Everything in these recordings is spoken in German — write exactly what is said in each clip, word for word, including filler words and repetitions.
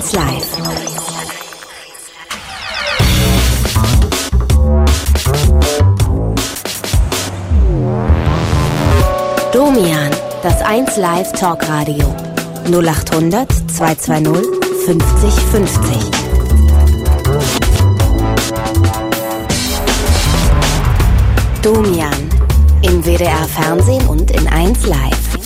eins Live. Domian, das eins Live Talkradio. null achthundert zweihundertzweißig fünfzig fünfzig. Domian, im W D R Fernsehen und in eins Live.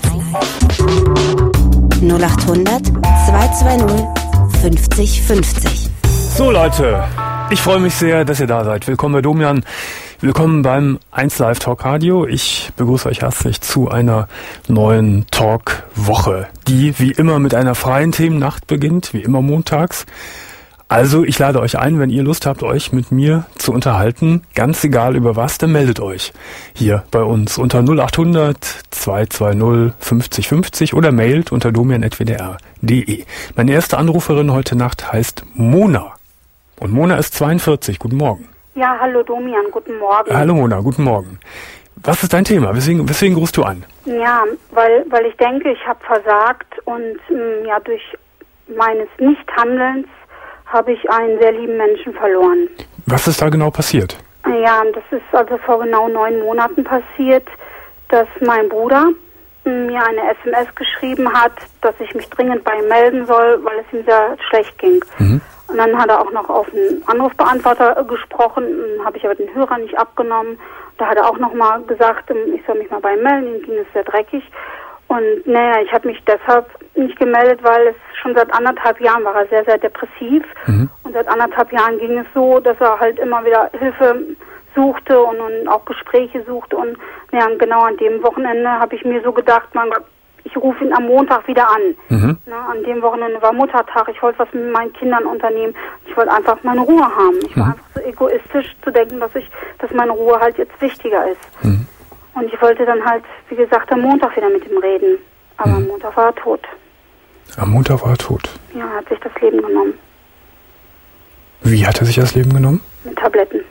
null achthundert zweihundertzweißig fünfzig fünfzig. So Leute, ich freue mich sehr, dass ihr da seid. Willkommen bei Domian. Willkommen beim eins Live Talk Radio. Ich begrüße euch herzlich zu einer neuen Talk-Woche, die wie immer mit einer freien Themennacht beginnt, wie immer montags. Also ich lade euch ein, wenn ihr Lust habt, euch mit mir zu unterhalten, ganz egal über was, dann meldet euch hier bei uns unter null achthundert zweihundertzweißig fünfzig fünfzig oder mailt unter domian at w d r punkt d e. Meine erste Anruferin heute Nacht heißt Mona. Und Mona ist zweiundvierzig. Guten Morgen. Ja, hallo Domian, guten Morgen. Hallo Mona, guten Morgen. Was ist dein Thema? Weswegen, weswegen rufst du an? Ja, weil, weil ich denke, ich habe versagt und mh, ja durch meines Nichthandelns habe ich einen sehr lieben Menschen verloren. Was ist da genau passiert? Ja, das ist also vor genau neun Monaten passiert, dass mein Bruder mir eine S M S geschrieben hat, dass ich mich dringend bei ihm melden soll, weil es ihm sehr schlecht ging. Mhm. Und dann hat er auch noch auf einen Anrufbeantworter gesprochen, habe ich aber den Hörer nicht abgenommen. Da hat er auch noch mal gesagt, ich soll mich mal bei ihm melden, ihm ging es sehr dreckig. Und naja, ich habe mich deshalb nicht gemeldet, weil es schon seit anderthalb Jahren war er sehr, sehr depressiv. Mhm. Und seit anderthalb Jahren ging es so, dass er halt immer wieder Hilfe suchte und, und auch Gespräche suchte. Und naja, genau an dem Wochenende habe ich mir so gedacht, mein Gott, ich rufe ihn am Montag wieder an. Mhm. Na, an dem Wochenende war Muttertag. Ich wollte was mit meinen Kindern unternehmen. Ich wollte einfach meine Ruhe haben. Ich war mhm. einfach so egoistisch zu denken, dass ich, dass meine Ruhe halt jetzt wichtiger ist. Mhm. Und ich wollte dann halt, wie gesagt, am Montag wieder mit ihm reden. Aber mhm. am Montag war er tot. Am Montag war er tot? Ja, er hat sich das Leben genommen. Wie hat er sich das Leben genommen? Mit Tabletten.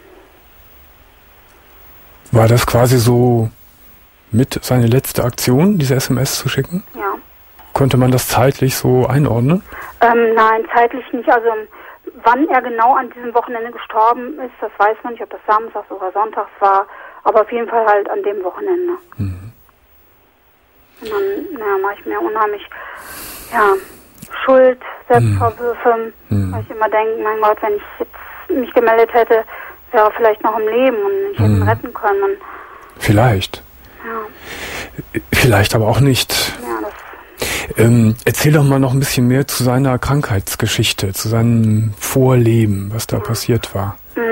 War das quasi so mit seine letzte Aktion, diese S M S zu schicken? Ja. Konnte man das zeitlich so einordnen? Ähm, nein, zeitlich nicht. Also wann er genau an diesem Wochenende gestorben ist, das weiß man nicht, ob das samstags oder sonntags war, aber auf jeden Fall halt an dem Wochenende. Mhm. Und dann naja, mache ich mir unheimlich ja, Schuld, Selbstvorwürfe, mhm. weil ich immer denke, mein Gott, wenn ich jetzt mich gemeldet hätte, wäre er vielleicht noch im Leben und ich hätte ihn mhm. retten können. Vielleicht. Ja. Vielleicht aber auch nicht. Ja, das ähm, erzähl doch mal noch ein bisschen mehr zu seiner Krankheitsgeschichte, zu seinem Vorleben, was da ja. passiert war.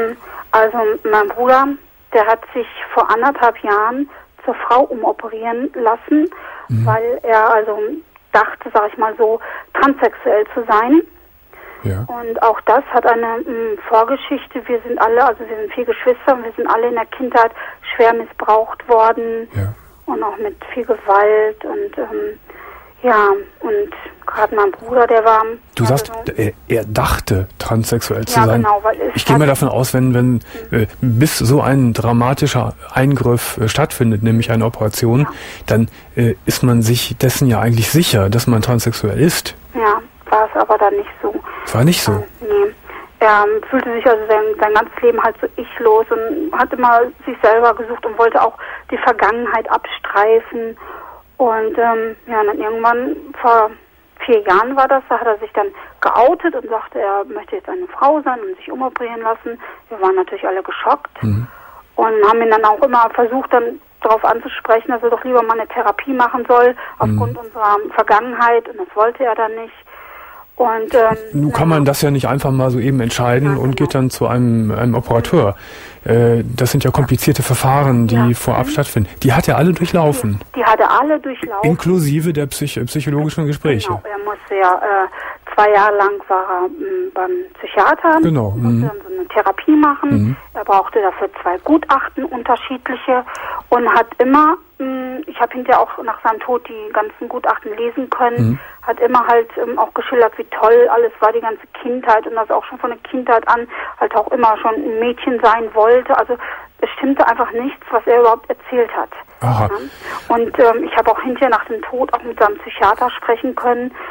Also mein Bruder, der hat sich vor anderthalb Jahren zur Frau umoperieren lassen, mhm. weil er also dachte, sag ich mal so, transsexuell zu sein. Ja. Und auch das hat eine mh, Vorgeschichte. Wir sind alle, also wir sind vier Geschwister und wir sind alle in der Kindheit schwer missbraucht worden ja. und auch mit viel Gewalt und ähm, ja, und gerade mein Bruder, der war... Du also sagst, er, er dachte, transsexuell zu ja, sein. Genau, weil es ich gehe mal davon aus, wenn, wenn mhm. äh, bis so ein dramatischer Eingriff äh, stattfindet, nämlich eine Operation, ja. dann äh, ist man sich dessen ja eigentlich sicher, dass man transsexuell ist. Ja, war es aber dann nicht so. War nicht so? Ähm, nee. Er ähm, fühlte sich also sein, sein ganzes Leben halt so ichlos und hat immer sich selber gesucht und wollte auch die Vergangenheit abstreifen. Und ähm, ja, und dann irgendwann, vor vier Jahren war das, da hat er sich dann geoutet und sagte, er möchte jetzt eine Frau sein und sich umoperieren lassen. Wir waren natürlich alle geschockt mhm. und haben ihn dann auch immer versucht, dann darauf anzusprechen, dass er doch lieber mal eine Therapie machen soll, aufgrund mhm. unserer Vergangenheit, und das wollte er dann nicht. Und, ähm, Nun kann man das ja nicht einfach mal so eben entscheiden ja, und genau. geht dann zu einem, einem Operateur. Äh, das sind ja komplizierte Verfahren, die ja. vorab mhm. stattfinden. Die hat er alle durchlaufen. Die hat er alle durchlaufen. Inklusive der Psych- psychologischen Gespräche. Genau, er musste ja, äh, zwei Jahre lang war er mh, beim Psychiater. Genau. Musste mhm. dann so eine Therapie machen. Mhm. Er brauchte dafür zwei Gutachten, unterschiedliche, und hat immer, mh, ich habe hinterher auch nach seinem Tod die ganzen Gutachten lesen können, mhm. hat immer halt ähm, auch geschildert, wie toll alles war, die ganze Kindheit, und dass er auch schon von der Kindheit an halt auch immer schon ein Mädchen sein wollte. Also es stimmte einfach nichts, was er überhaupt erzählt hat. Aha. Ja? Und ähm, ich habe auch hinterher nach dem Tod auch mit seinem Psychiater sprechen können.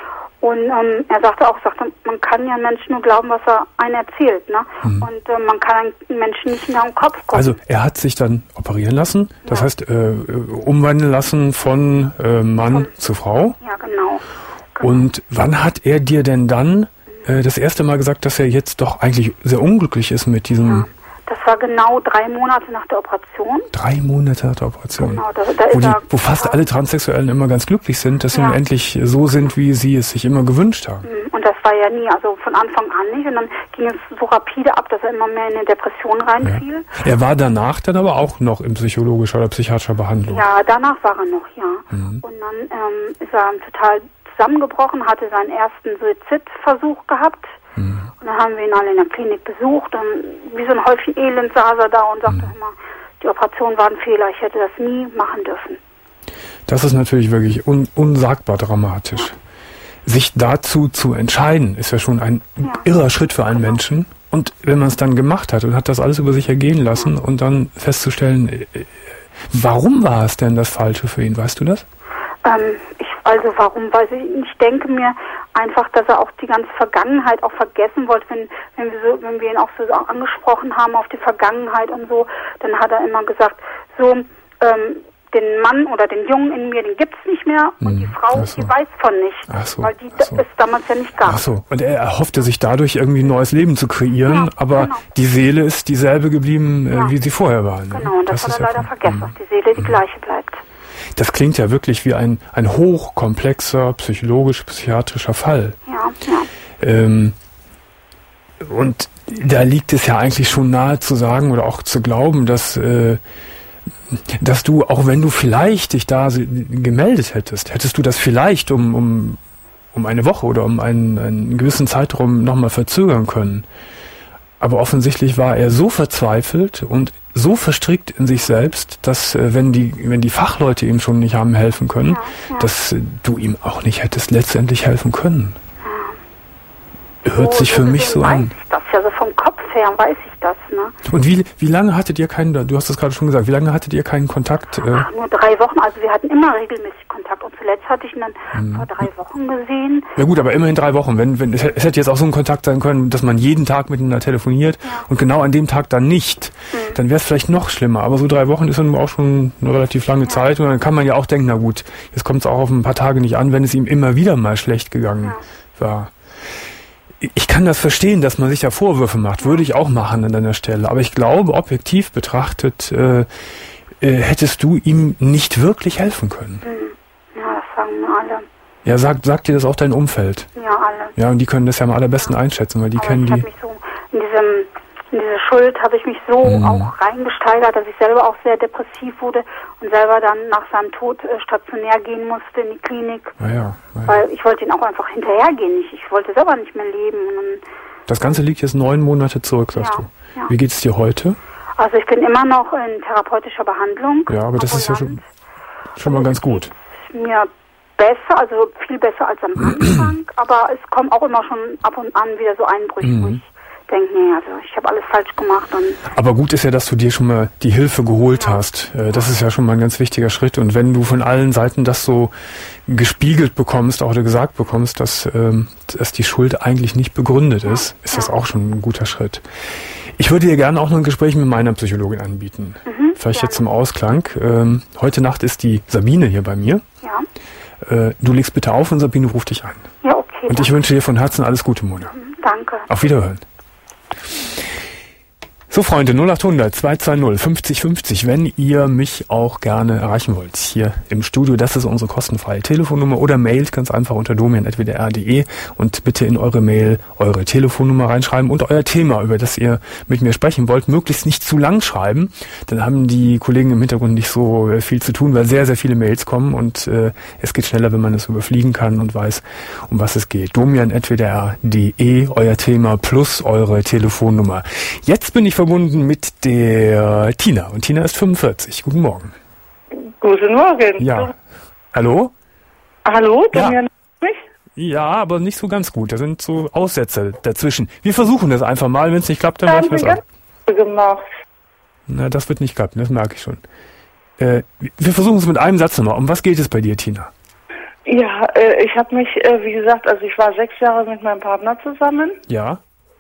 Und ähm, er sagte auch, sagte, man kann ja einem Menschen nur glauben, was er einen erzählt, ne? Mhm. Und äh, man kann einen Menschen nicht in den Kopf gucken. Also er hat sich dann operieren lassen, das ja. heißt äh, umwandeln lassen von äh, Mann von, zu Frau. Ja, genau. genau. Und wann hat er dir denn dann äh, das erste Mal gesagt, dass er jetzt doch eigentlich sehr unglücklich ist mit diesem... Ja. Das war genau drei Monate nach der Operation. Drei Monate nach der Operation. Genau, da, da wo, ist die, er, wo fast alle Transsexuellen immer ganz glücklich sind, dass sie ja. endlich so sind, wie sie es sich immer gewünscht haben. Und das war ja nie, also von Anfang an nicht. Und dann ging es so rapide ab, dass er immer mehr in eine Depression reinfiel. Ja. Er war danach dann aber auch noch in psychologischer oder psychiatrischer Behandlung. Ja, danach war er noch, ja. Mhm. Und dann ähm, ist er total zusammengebrochen, hatte seinen ersten Suizidversuch gehabt. Mhm. Und dann haben wir ihn alle in der Klinik besucht und wie so ein Häufchen Elend saß er da und sagte mhm. immer, die Operation war ein Fehler, ich hätte das nie machen dürfen. Das ist natürlich wirklich un- unsagbar dramatisch. Ja. Sich dazu zu entscheiden, ist ja schon ein ja. irrer Schritt für einen genau. Menschen. Und wenn man es dann gemacht hat und hat das alles über sich ergehen lassen ja. und dann festzustellen, äh, warum war es denn das Falsche für ihn, weißt du das? Ähm, ich, also warum weiß ich nicht. Ich denke mir einfach, dass er auch die ganze Vergangenheit auch vergessen wollte, wenn, wenn wir so, wenn wir ihn auch so angesprochen haben auf die Vergangenheit und so, dann hat er immer gesagt, so, ähm, den Mann oder den Jungen in mir, den gibt's nicht mehr und hm, die Frau, so. die weiß von nicht, so, weil die so. es damals ja nicht gab. Ach so, und er erhoffte sich dadurch irgendwie ein neues Leben zu kreieren, ja, aber genau. die Seele ist dieselbe geblieben, äh, ja. wie sie vorher war. Ne? Genau, und das, das hat er leider ja vergessen, dass die Seele die hm. gleiche bleibt. Das klingt ja wirklich wie ein, ein hochkomplexer, psychologisch-psychiatrischer Fall. Ja, ja. Ähm, und da liegt es ja eigentlich schon nahe zu sagen oder auch zu glauben, dass, äh, dass du, auch wenn du vielleicht dich da gemeldet hättest, hättest du das vielleicht um, um, um eine Woche oder um einen, einen gewissen Zeitraum nochmal verzögern können. Aber offensichtlich war er so verzweifelt und so verstrickt in sich selbst, dass äh, wenn die wenn die Fachleute ihm schon nicht haben helfen können, ja, ja. dass äh, du ihm auch nicht hättest letztendlich helfen können. Ja. Hört so, sich für mich so an. Ich das ja so vom Kopf her weiß ich das, ne? Und wie wie lange hattet ihr keinen? Du hast das gerade schon gesagt. Wie lange hattet ihr keinen Kontakt? Äh? Ach, nur drei Wochen. Also wir hatten immer regelmäßig Kontakt. Und zuletzt hatte ich ihn dann hm. vor drei Wochen gesehen. Ja gut, aber immerhin drei Wochen. Wenn wenn es, es hätte jetzt auch so ein Kontakt sein können, dass man jeden Tag miteinander telefoniert ja. und genau an dem Tag dann nicht, hm. dann wäre es vielleicht noch schlimmer. Aber so drei Wochen ist dann auch schon eine relativ lange ja. Zeit. Und dann kann man ja auch denken, na gut, jetzt kommt es auch auf ein paar Tage nicht an, wenn es ihm immer wieder mal schlecht gegangen ja. war. Ich kann das verstehen, dass man sich da Vorwürfe macht. Würde ich auch machen an deiner Stelle. Aber ich glaube, objektiv betrachtet, äh, äh, hättest du ihm nicht wirklich helfen können. Ja, das sagen alle. Ja, sagt, sagt dir das auch dein Umfeld? Ja, alle. Ja, und die können das ja am allerbesten ja. einschätzen, weil die Aber kennen ich die... Mich so in, diesem, in diese Schuld habe ich mich so mhm. auch reingesteigert, dass ich selber auch sehr depressiv wurde und selber dann nach seinem Tod äh, stationär gehen musste in die Klinik. Ja, ja, ja. Weil ich wollte ihn auch einfach hinterhergehen. Ich, ich wollte selber nicht mehr leben. Und das Ganze liegt jetzt neun Monate zurück, sagst ja, du. Ja. Wie geht es dir heute? Also ich bin immer noch in therapeutischer Behandlung. Ja, aber das ist ja schon, schon mal ganz gut. Mir besser, also viel besser als am Anfang, aber es kommen auch immer schon ab und an wieder so Einbrüche, mhm. wo ich denke, nee, also ich habe alles falsch gemacht. Und aber gut ist ja, dass du dir schon mal die Hilfe geholt ja. hast. Das ist ja schon mal ein ganz wichtiger Schritt. Und wenn du von allen Seiten das so gespiegelt bekommst, auch oder gesagt bekommst, dass, ähm, dass die Schuld eigentlich nicht begründet ja. ist, ist ja. das auch schon ein guter Schritt. Ich würde dir gerne auch noch ein Gespräch mit meiner Psychologin anbieten. Mhm, Vielleicht gerne. Jetzt zum Ausklang. Ähm, heute Nacht ist die Sabine hier bei mir. Ja. Äh, du legst bitte auf und Sabine ruft dich an. Ja, okay. Und ich wünsche dir von Herzen alles Gute, Mona. Mhm, danke. Auf Wiederhören. So, Freunde, null acht hundert zwei zwei null fünfzig fünfzig, wenn ihr mich auch gerne erreichen wollt, hier im Studio, das ist unsere kostenfreie Telefonnummer, oder mailt ganz einfach unter domian at w d r punkt d e und bitte in eure Mail eure Telefonnummer reinschreiben und euer Thema, über das ihr mit mir sprechen wollt, möglichst nicht zu lang schreiben, dann haben die Kollegen im Hintergrund nicht so viel zu tun, weil sehr, sehr viele Mails kommen und äh, es geht schneller, wenn man es überfliegen kann und weiß, um was es geht. domian at w d r punkt d e, euer Thema plus eure Telefonnummer. Jetzt bin ich verbunden mit der Tina. Und Tina ist fünfundvierzig. Guten Morgen. Guten Morgen. Ja. Hallo? Hallo, du ja. mir mich? Ja, aber nicht so ganz gut. Da sind so Aussätze dazwischen. Wir versuchen das einfach mal. Wenn es nicht klappt, dann haben wir es ab. Gemacht. Na, das wird nicht klappen. Das merke ich schon. Äh, wir versuchen es mit einem Satz nochmal. Um was geht es bei dir, Tina? Ja, äh, ich habe mich, äh, wie gesagt, also ich war sechs Jahre mit meinem Partner zusammen. Ja.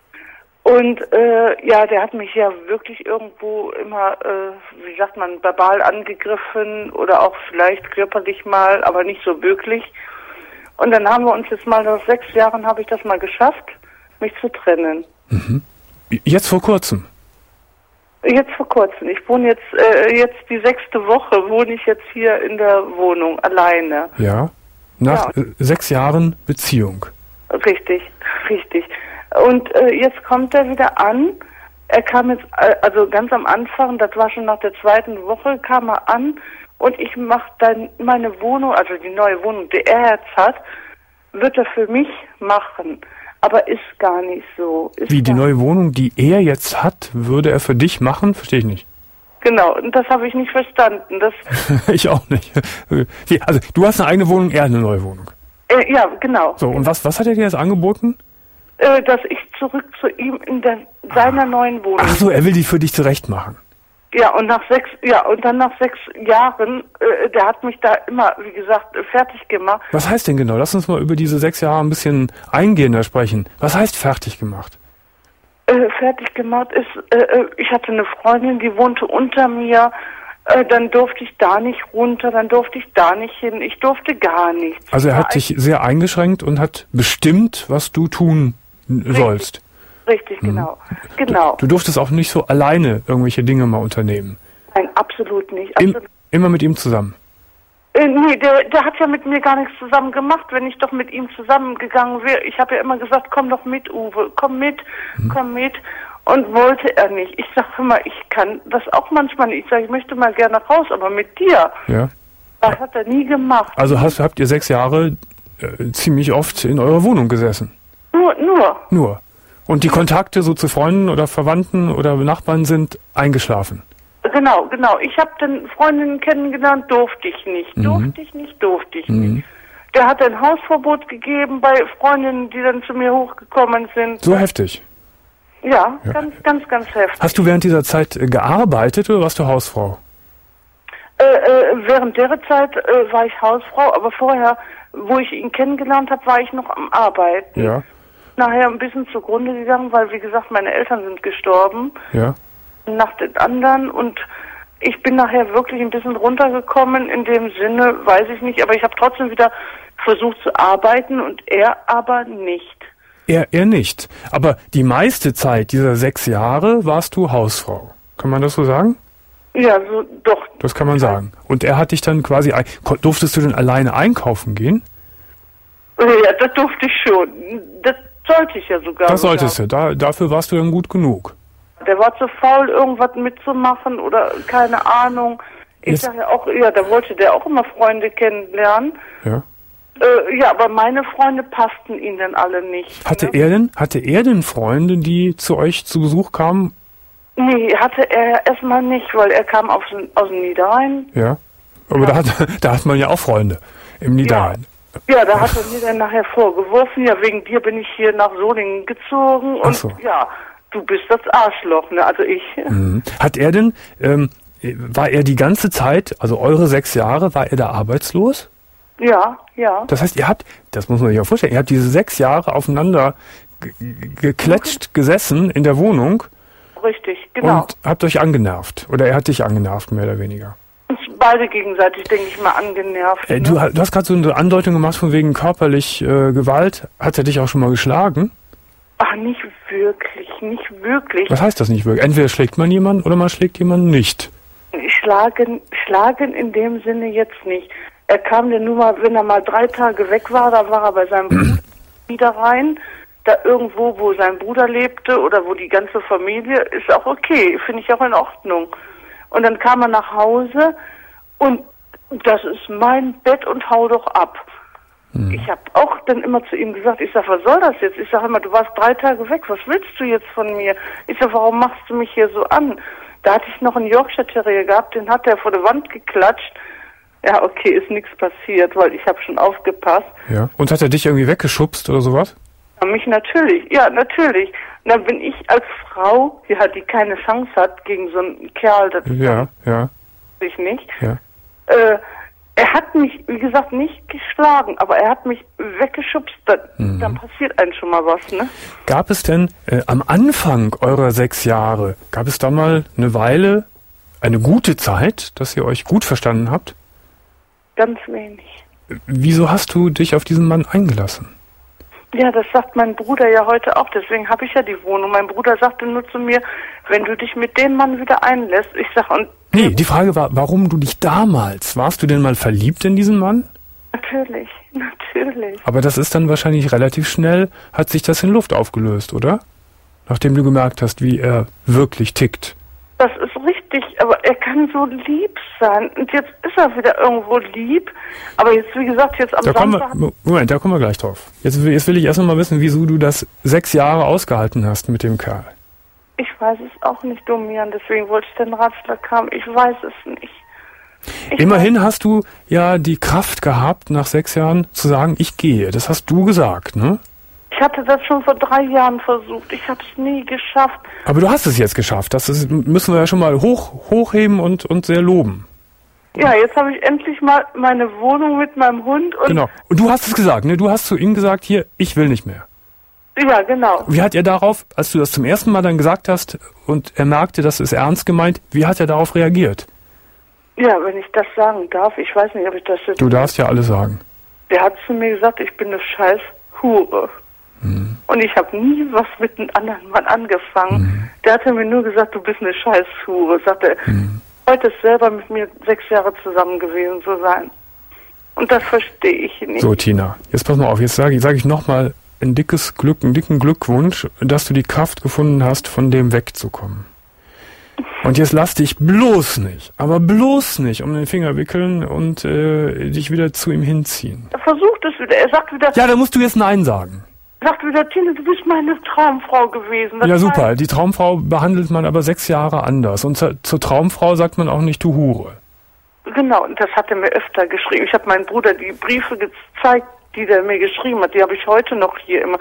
Und äh, ja, der hat mich ja wirklich irgendwo immer, äh, wie sagt man, verbal angegriffen oder auch vielleicht körperlich mal, aber nicht so wirklich. Und dann haben wir uns jetzt mal nach sechs Jahren habe ich das mal geschafft, mich zu trennen. Mhm. Jetzt vor kurzem? Jetzt vor kurzem. Ich wohne jetzt, äh, jetzt die sechste Woche wohne ich jetzt hier in der Wohnung alleine. Ja. Nach Ja. äh, sechs Jahren Beziehung. Richtig, richtig. Und äh, jetzt kommt er wieder an. Er kam jetzt, äh, also ganz am Anfang, das war schon nach der zweiten Woche, kam er an und ich mache dann meine Wohnung, also die neue Wohnung, die er jetzt hat, wird er für mich machen. Aber ist gar nicht so. Ist Wie, die gar- neue Wohnung, die er jetzt hat, würde er für dich machen? Verstehe ich nicht. Genau, und das habe ich nicht verstanden. Das, Ich auch nicht. Wie, also, du hast eine eigene Wohnung, er eine neue Wohnung. äh, ja, genau. So, und was, was hat er dir jetzt angeboten? Äh, dass ich zurück zu ihm in der, seiner neuen Wohnung. Ach so, er will die für dich zurecht machen. Ja, und nach sechs, ja, und dann nach sechs Jahren, äh, der hat mich da immer, wie gesagt, äh, fertig gemacht. Was heißt denn genau? Lass uns mal über diese sechs Jahre ein bisschen eingehender sprechen. Was heißt fertig gemacht? Äh, fertig gemacht ist, äh, äh, ich hatte eine Freundin, die wohnte unter mir, äh, dann durfte ich da nicht runter, dann durfte ich da nicht hin, ich durfte gar nichts. Also er War hat dich sehr eingeschränkt und hat bestimmt, was du tun sollst. Richtig, genau. Genau. Du durftest auch nicht so alleine irgendwelche Dinge mal unternehmen. Nein, absolut nicht. Im, Absolut. immer mit ihm zusammen. Äh, nee, der, der hat ja mit mir gar nichts zusammen gemacht, wenn ich doch mit ihm zusammengegangen wäre. Ich habe ja immer gesagt, komm doch mit, Uwe, komm mit, Mhm. komm mit. Und wollte er nicht. Ich sag immer, ich kann das auch manchmal nicht. Ich sage, ich möchte mal gerne raus, aber mit dir. Ja. Das hat er nie gemacht. Also hast, habt ihr sechs Jahre äh, ziemlich oft in eurer Wohnung gesessen. Nur, nur. Nur. Und die Kontakte so zu Freunden oder Verwandten oder Nachbarn sind eingeschlafen. Genau, genau. Ich habe dann Freundinnen kennengelernt, durfte ich nicht. Durfte ich nicht, durfte ich Mhm. nicht. Der hat ein Hausverbot gegeben bei Freundinnen, die dann zu mir hochgekommen sind. So heftig. Ja, ganz, ganz, ganz heftig. Hast du während dieser Zeit äh, gearbeitet oder warst du Hausfrau? Äh, äh, während der Zeit äh, war ich Hausfrau, aber vorher, wo ich ihn kennengelernt habe, war ich noch am Arbeiten. Ja. Nachher ein bisschen zugrunde gegangen, weil, wie gesagt, meine Eltern sind gestorben. Ja. Nach den anderen und ich bin nachher wirklich ein bisschen runtergekommen, in dem Sinne, weiß ich nicht, aber ich habe trotzdem wieder versucht zu arbeiten und er aber nicht. Er, er nicht. Aber die meiste Zeit dieser sechs Jahre warst du Hausfrau. Kann man das so sagen? Ja, so, doch. Das kann man sagen. Und er hat dich dann quasi, ein- ko- durftest du denn alleine einkaufen gehen? Ja, das durfte ich schon. Das sollte ich ja sogar. Das solltest sogar. du. Da, dafür warst du dann gut genug. Der war zu faul, irgendwas mitzumachen oder keine Ahnung. Ich Jetzt- sage ja auch, ja, da wollte der auch immer Freunde kennenlernen. Ja. Äh, ja, aber meine Freunde passten ihm dann alle nicht. Hatte ne? er denn, hatte er denn Freunde, die zu euch zu Besuch kamen? Nee, hatte er erstmal nicht, weil er kam aus, aus dem Niederrhein. Ja. Aber da hat, da hat man ja auch Freunde im Niederrhein. Ja, da hat er mir dann nachher vorgeworfen, ja, wegen dir bin ich hier nach Solingen gezogen Ach und so. ja, du bist das Arschloch, ne, also ich. Mhm. Hat er denn, ähm, war er die ganze Zeit, also eure sechs Jahre, war er da arbeitslos? Ja, ja. Das heißt, ihr habt, das muss man sich auch vorstellen, ihr habt diese sechs Jahre aufeinander ge- geklatscht gesessen in der Wohnung Richtig, genau. und habt euch angenervt. Oder er hat dich angenervt, mehr oder weniger. Uns beide gegenseitig, denke ich mal, angenervt. Äh, ne? du, ha- du hast gerade so eine Andeutung gemacht von wegen körperlich äh, Gewalt. Hat er dich auch schon mal geschlagen? Ach, nicht wirklich, nicht wirklich. Was heißt das nicht wirklich? Entweder schlägt man jemanden oder man schlägt jemanden nicht. Schlagen, schlagen in dem Sinne jetzt nicht. Er kam dann nur mal, wenn er mal drei Tage weg war, da war er bei seinem Bruder wieder rein. Da irgendwo, wo sein Bruder lebte oder wo die ganze Familie, ist auch okay, finde ich auch in Ordnung. Und dann kam er nach Hause und das ist mein Bett und hau doch ab. Ich habe auch dann immer zu ihm gesagt, ich sag, was soll das jetzt? Ich sag immer, du warst drei Tage weg, was willst du jetzt von mir? Ich sag, warum machst du mich hier so an? Da hatte ich noch einen Yorkshire Terrier gehabt, den hat er vor der Wand geklatscht. Ja, okay, ist nichts passiert, weil ich habe schon aufgepasst. Ja. Und hat er dich irgendwie weggeschubst oder sowas? Ja, mich natürlich, ja, natürlich. Und dann bin ich als Frau, ja, die keine Chance hat gegen so einen Kerl, das Ja, ja, kann ich nicht. ja. Äh, er hat mich, wie gesagt, nicht geschlagen, aber er hat mich weggeschubst. Dann, mhm. dann passiert einem schon mal was, ne? Gab es denn äh, am Anfang eurer sechs Jahre, gab es da mal eine Weile, eine gute Zeit, dass ihr euch gut verstanden habt? Ganz wenig. Wieso hast du dich auf diesen Mann eingelassen? Ja, das sagt mein Bruder ja heute auch, deswegen habe ich ja die Wohnung. Mein Bruder sagte nur zu mir, wenn du dich mit dem Mann wieder einlässt, ich sag und... Nee, die Frage war, warum du dich damals, warst du denn mal verliebt in diesen Mann? Natürlich, natürlich. Aber das ist dann wahrscheinlich relativ schnell, hat sich das in Luft aufgelöst, oder? Nachdem du gemerkt hast, wie er wirklich tickt. Das ist richtig, aber er kann so lieb sein. Und jetzt ist er wieder irgendwo lieb. Aber jetzt, wie gesagt, jetzt am da Samstag... Wir, Moment, da kommen wir gleich drauf. Jetzt, jetzt will ich erst noch mal wissen, wieso du das sechs Jahre ausgehalten hast mit dem Kerl. Ich weiß es auch nicht, Domian. Deswegen wollte ich den Ratschlag haben. Ich weiß es nicht. Ich Immerhin weiß, hast du ja die Kraft gehabt, nach sechs Jahren zu sagen, ich gehe. Das hast du gesagt, ne? Ich hatte das schon vor drei Jahren versucht. Ich habe es nie geschafft. Aber du hast es jetzt geschafft. Das ist, müssen wir ja schon mal hoch, hochheben und, und sehr loben. Ja, jetzt habe ich endlich mal meine Wohnung mit meinem Hund. Und genau. Und du hast es gesagt, ne? Du hast zu ihm gesagt, hier, ich will nicht mehr. Ja, genau. Wie hat er darauf, als du das zum ersten Mal dann gesagt hast und er merkte, das ist ernst gemeint, wie hat er darauf reagiert? Ja, wenn ich das sagen darf, ich weiß nicht, ob ich das jetzt... Du darfst ja alles sagen. Der hat zu mir gesagt, ich bin eine scheiß Hure. Mhm. Und ich habe nie was mit einem anderen Mann angefangen. Mhm. Der hatte mir nur gesagt, du bist eine scheiß Hure. Sagte er, mhm. heute ist selber mit mir sechs Jahre zusammen gewesen zu sein. Und das verstehe ich nicht. So, Tina, jetzt pass mal auf, jetzt sage ich, sag ich nochmal ein dickes Glück, einen dicken Glückwunsch, dass du die Kraft gefunden hast, von dem wegzukommen. Und jetzt lass dich bloß nicht, aber bloß nicht um den Finger wickeln und äh, dich wieder zu ihm hinziehen. Er versucht es wieder, er sagt wieder... Ja, da musst du jetzt Nein sagen. Er sagt wieder, Tina, du bist meine Traumfrau gewesen. Das ja, super, die Traumfrau behandelt man aber sechs Jahre anders. Und zur, zur Traumfrau sagt man auch nicht, du Hure. Genau, und das hat er mir öfter geschrieben. Ich habe meinem Bruder die Briefe gezeigt, die der mir geschrieben hat. Die habe ich heute noch hier immer.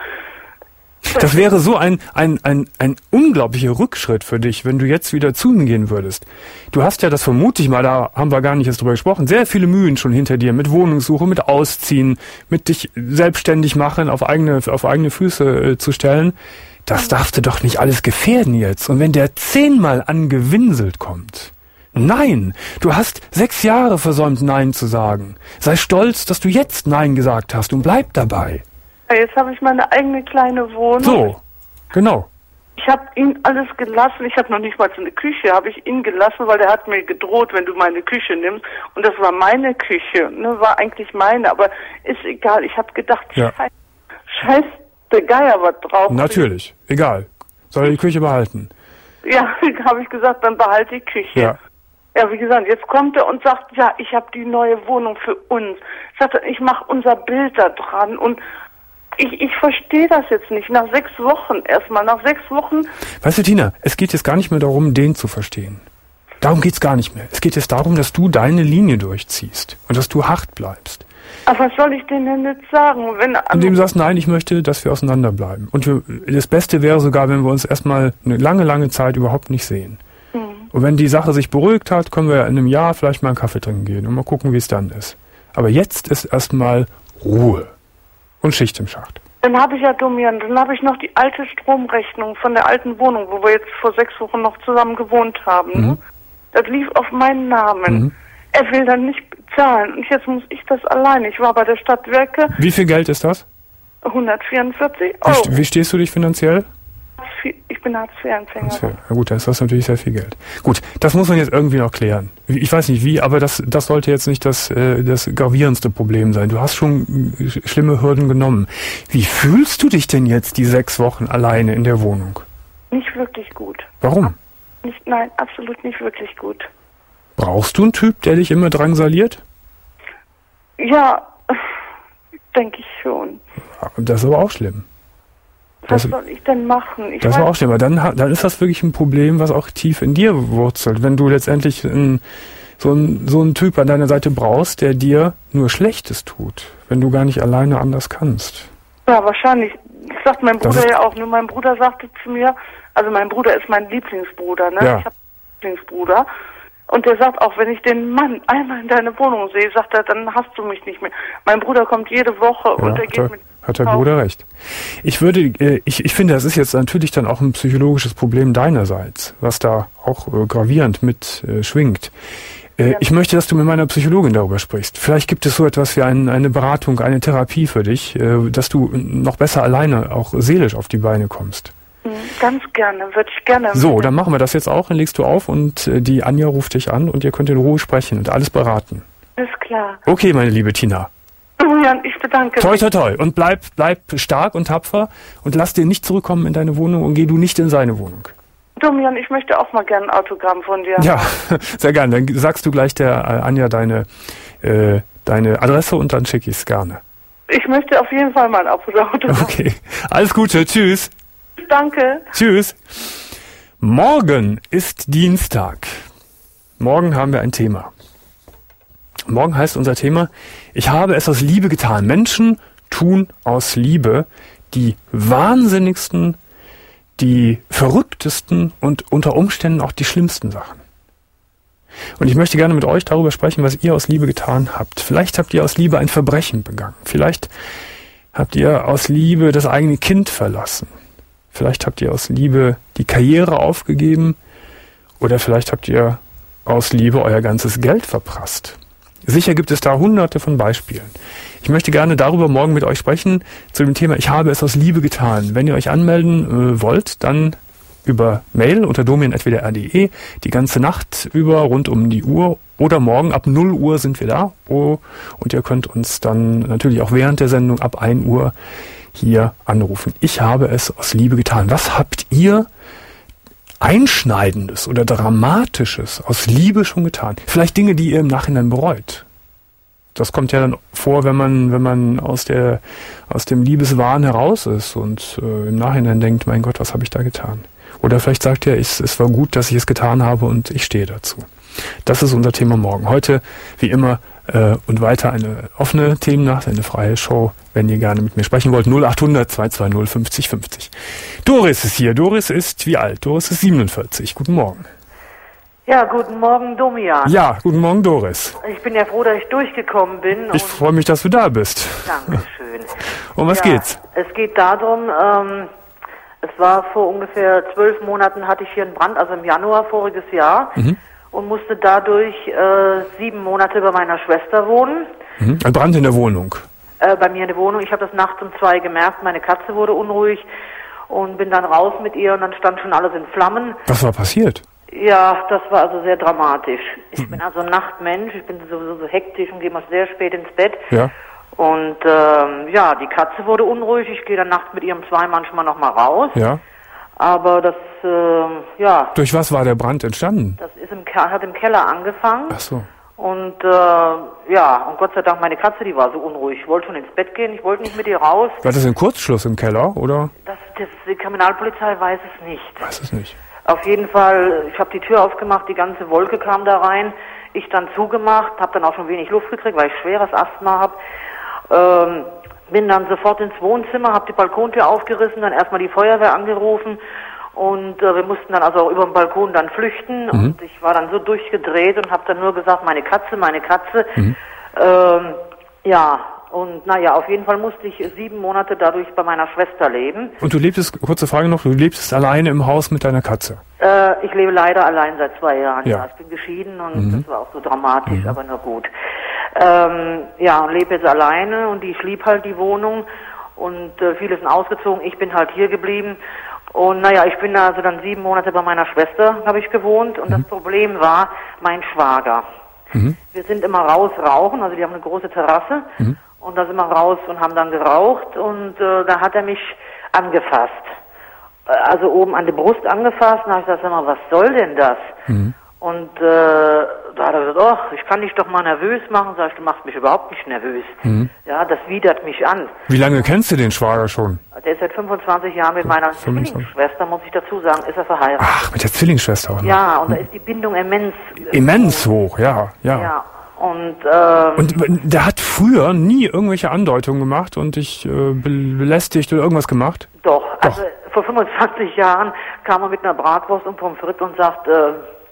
Das wäre so ein, ein, ein, ein unglaublicher Rückschritt für dich, wenn du jetzt wieder zu ihm gehen würdest. Du hast ja, das vermute ich mal, da haben wir gar nicht jetzt drüber gesprochen, sehr viele Mühen schon hinter dir, mit Wohnungssuche, mit Ausziehen, mit dich selbstständig machen, auf eigene, auf eigene Füße äh, zu stellen. Das darfst du doch nicht alles gefährden jetzt. Und wenn der zehnmal angewinselt kommt... Nein, du hast sechs Jahre versäumt, Nein zu sagen. Sei stolz, dass du jetzt Nein gesagt hast und bleib dabei. Ja, jetzt habe ich meine eigene kleine Wohnung. So, genau. Ich habe ihn alles gelassen. Ich habe noch nicht mal so eine Küche, habe ich ihn gelassen, weil er hat mir gedroht, wenn du meine Küche nimmst. Und das war meine Küche, ne, war eigentlich meine, aber ist egal. Ich habe gedacht, ja. scheiß, scheiß der Geier was drauf. Natürlich, egal. Soll er die Küche behalten? Ja, habe ich gesagt, dann behalte die Küche. Ja. Ja, wie gesagt, jetzt kommt er und sagt, ja, ich habe die neue Wohnung für uns. Sagt er, ich mache unser Bild da dran und ich, ich verstehe das jetzt nicht. Nach sechs Wochen erstmal, nach sechs Wochen... Weißt du, Tina, es geht jetzt gar nicht mehr darum, den zu verstehen. Darum geht's gar nicht mehr. Es geht jetzt darum, dass du deine Linie durchziehst und dass du hart bleibst. Aber was soll ich denn denn jetzt sagen? Wenn Indem du sagst, nein, ich möchte, dass wir auseinanderbleiben. Und wir, das Beste wäre sogar, wenn wir uns erstmal eine lange, lange Zeit überhaupt nicht sehen. Und wenn die Sache sich beruhigt hat, können wir in einem Jahr vielleicht mal einen Kaffee trinken gehen und mal gucken, wie es dann ist. Aber jetzt ist erstmal Ruhe und Schicht im Schacht. Dann habe ich ja, Domian, dann habe ich noch die alte Stromrechnung von der alten Wohnung, wo wir jetzt vor sechs Wochen noch zusammen gewohnt haben. Mhm. Ne? Das lief auf meinen Namen. Mhm. Er will dann nicht bezahlen und jetzt muss ich das alleine. Ich war bei der Stadtwerke. Wie viel Geld ist das? hundertvierundvierzig Euro. Wie, wie stehst du dich finanziell? Ich bin Hartz vier Empfänger. Na gut, dann ist das natürlich sehr viel Geld. Gut, das muss man jetzt irgendwie noch klären. Ich weiß nicht wie, aber das, das sollte jetzt nicht das, äh, das gravierendste Problem sein. Du hast schon schlimme Hürden genommen. Wie fühlst du dich denn jetzt die sechs Wochen alleine in der Wohnung? Nicht wirklich gut. Warum? Nicht, nein, absolut nicht wirklich gut. Brauchst du einen Typ, der dich immer drangsaliert? Ja, denke ich schon. Das ist aber auch schlimm. Was das, soll ich denn machen? Ich das war auch schlimm, aber dann, dann ist das wirklich ein Problem, was auch tief in dir wurzelt. Wenn du letztendlich ein, so, ein, so einen Typ an deiner Seite brauchst, der dir nur Schlechtes tut, wenn du gar nicht alleine anders kannst. Ja, wahrscheinlich. Das sagt mein Bruder ja auch. Nur mein Bruder sagte zu mir, also mein Bruder ist mein Lieblingsbruder, ne? Ja. Ich habe einen Lieblingsbruder. Und der sagt auch, wenn ich den Mann einmal in deine Wohnung sehe, sagt er, dann hast du mich nicht mehr. Mein Bruder kommt jede Woche Ja, und er geht hat, mit... hat der Bruder recht. Ich würde, äh, ich, ich finde, das ist jetzt natürlich dann auch ein psychologisches Problem deinerseits, was da auch äh, gravierend mit äh, schwingt. Äh, ja. Ich möchte, dass du mit meiner Psychologin darüber sprichst. Vielleicht gibt es so etwas wie ein, eine Beratung, eine Therapie für dich, äh, dass du noch besser alleine auch seelisch auf die Beine kommst. Ganz gerne, würde ich gerne. So, dann machen wir das jetzt auch, dann legst du auf und äh, die Anja ruft dich an und ihr könnt in Ruhe sprechen und alles beraten. Alles klar. Okay, meine liebe Tina. Julian, ich bedanke toi, mich. Toi, toi, toi. Und bleib, bleib stark und tapfer und lass dir nicht zurückkommen in deine Wohnung und geh du nicht in seine Wohnung. Domian, ich möchte auch mal gerne ein Autogramm von dir. Ja, sehr gerne. Dann sagst du gleich der äh, Anja deine, äh, deine Adresse und dann schicke ich es gerne. Ich möchte auf jeden Fall mal ein Autogramm. Okay, alles Gute, tschüss. Danke. Tschüss. Morgen ist Dienstag. Morgen haben wir ein Thema. Morgen heißt unser Thema, ich habe es aus Liebe getan. Menschen tun aus Liebe die wahnsinnigsten, die verrücktesten und unter Umständen auch die schlimmsten Sachen. Und ich möchte gerne mit euch darüber sprechen, was ihr aus Liebe getan habt. Vielleicht habt ihr aus Liebe ein Verbrechen begangen. Vielleicht habt ihr aus Liebe das eigene Kind verlassen. Vielleicht habt ihr aus Liebe die Karriere aufgegeben oder vielleicht habt ihr aus Liebe euer ganzes Geld verprasst. Sicher gibt es da hunderte von Beispielen. Ich möchte gerne darüber morgen mit euch sprechen, zu dem Thema, ich habe es aus Liebe getan. Wenn ihr euch anmelden äh, wollt, dann über Mail unter domian at w d r punkt d e, die ganze Nacht über, rund um die Uhr oder morgen ab null Uhr sind wir da. Oh, und ihr könnt uns dann natürlich auch während der Sendung ab ein Uhr hier anrufen. Ich habe es aus Liebe getan. Was habt ihr Einschneidendes oder Dramatisches aus Liebe schon getan? Vielleicht Dinge, die ihr im Nachhinein bereut. Das kommt ja dann vor, wenn man wenn man aus der aus dem Liebeswahn heraus ist und äh, im Nachhinein denkt, mein Gott, was habe ich da getan? Oder vielleicht sagt ihr, ich, es war gut, dass ich es getan habe und ich stehe dazu. Das ist unser Thema morgen. Heute, wie immer, äh, und weiter eine offene Themennacht, eine freie Show, wenn ihr gerne mit mir sprechen wollt. null acht hundert zwei zwei null fünfzig fünfzig. Doris ist hier. Doris ist wie alt? Doris ist siebenundvierzig. Guten Morgen. Ja, guten Morgen, Domian. Ja, guten Morgen, Doris. Ich bin ja froh, dass ich durchgekommen bin. Ich freue mich, dass du da bist. Dankeschön. Um was ja, geht's? Es geht darum, ähm, es war vor ungefähr zwölf Monaten hatte ich hier einen Brand, also im Januar voriges Jahr, mhm. und musste dadurch äh, sieben Monate bei meiner Schwester wohnen. Mhm. Ein Brand in der Wohnung? Äh, bei mir in der Wohnung. Ich habe das nachts um zwei gemerkt, meine Katze wurde unruhig und bin dann raus mit ihr und dann stand schon alles in Flammen. Was war passiert? Ja, das war also sehr dramatisch. Ich bin also ein Nachtmensch, ich bin sowieso so hektisch und gehe mal sehr spät ins Bett. Ja. Und ähm, ja, die Katze wurde unruhig, ich gehe dann nachts mit ihr um zwei manchmal nochmal raus. Ja. Aber das, ähm, ja... Durch was war der Brand entstanden? Das ist im, hat im Keller angefangen. Ach so. Und äh, ja, und Gott sei Dank, meine Katze, die war so unruhig. Ich wollte schon ins Bett gehen, ich wollte nicht mit ihr raus. War das ein Kurzschluss im Keller, oder? Das, das, die Kriminalpolizei weiß es nicht. Weiß es nicht. Auf jeden Fall, ich habe die Tür aufgemacht, die ganze Wolke kam da rein. Ich dann zugemacht, habe dann auch schon wenig Luft gekriegt, weil ich schweres Asthma habe. Ähm, bin dann sofort ins Wohnzimmer, habe die Balkontür aufgerissen, dann erstmal die Feuerwehr angerufen und äh, wir mussten dann also auch über den Balkon dann flüchten. Mhm. Und ich war dann so durchgedreht und habe dann nur gesagt, meine Katze, meine Katze. Mhm. Ähm, ja, und naja, auf jeden Fall musste ich sieben Monate dadurch bei meiner Schwester leben. Und du lebtest, kurze Frage noch, du lebst alleine im Haus mit deiner Katze? Äh, ich lebe leider allein seit zwei Jahren. Ja, ja, ich bin geschieden und mhm. das war auch so dramatisch, mhm. aber nur gut. Ähm, ja, und lebe jetzt alleine und ich lieb halt die Wohnung und äh, viele sind ausgezogen, ich bin halt hier geblieben. Und naja, ich bin also dann sieben Monate bei meiner Schwester, habe ich gewohnt und mhm. das Problem war mein Schwager. Mhm. Wir sind immer raus rauchen, also die haben eine große Terrasse. Mhm. Und da sind wir raus und haben dann geraucht und äh, da hat er mich angefasst. Also oben an die Brust angefasst und da habe ich gesagt, sag mal, was soll denn das? Mhm. Und äh, da hat er gesagt, ach, ich kann dich doch mal nervös machen. Sag ich, du machst mich überhaupt nicht nervös. Mhm. Ja, das widert mich an. Wie lange kennst du den Schwager schon? Der ist seit fünfundzwanzig Jahren mit meiner Zwillingsschwester, muss ich dazu sagen, ist er verheiratet. Ach, mit der Zwillingsschwester auch noch. Ja, und mhm. da ist die Bindung immens. Immens hoch, ja, ja. Ja. Und, ähm, und der hat früher nie irgendwelche Andeutungen gemacht und dich äh, belästigt oder irgendwas gemacht? Doch, Doch. Also vor fünfundzwanzig Jahren kam er mit einer Bratwurst und Pommes frites und sagt, äh,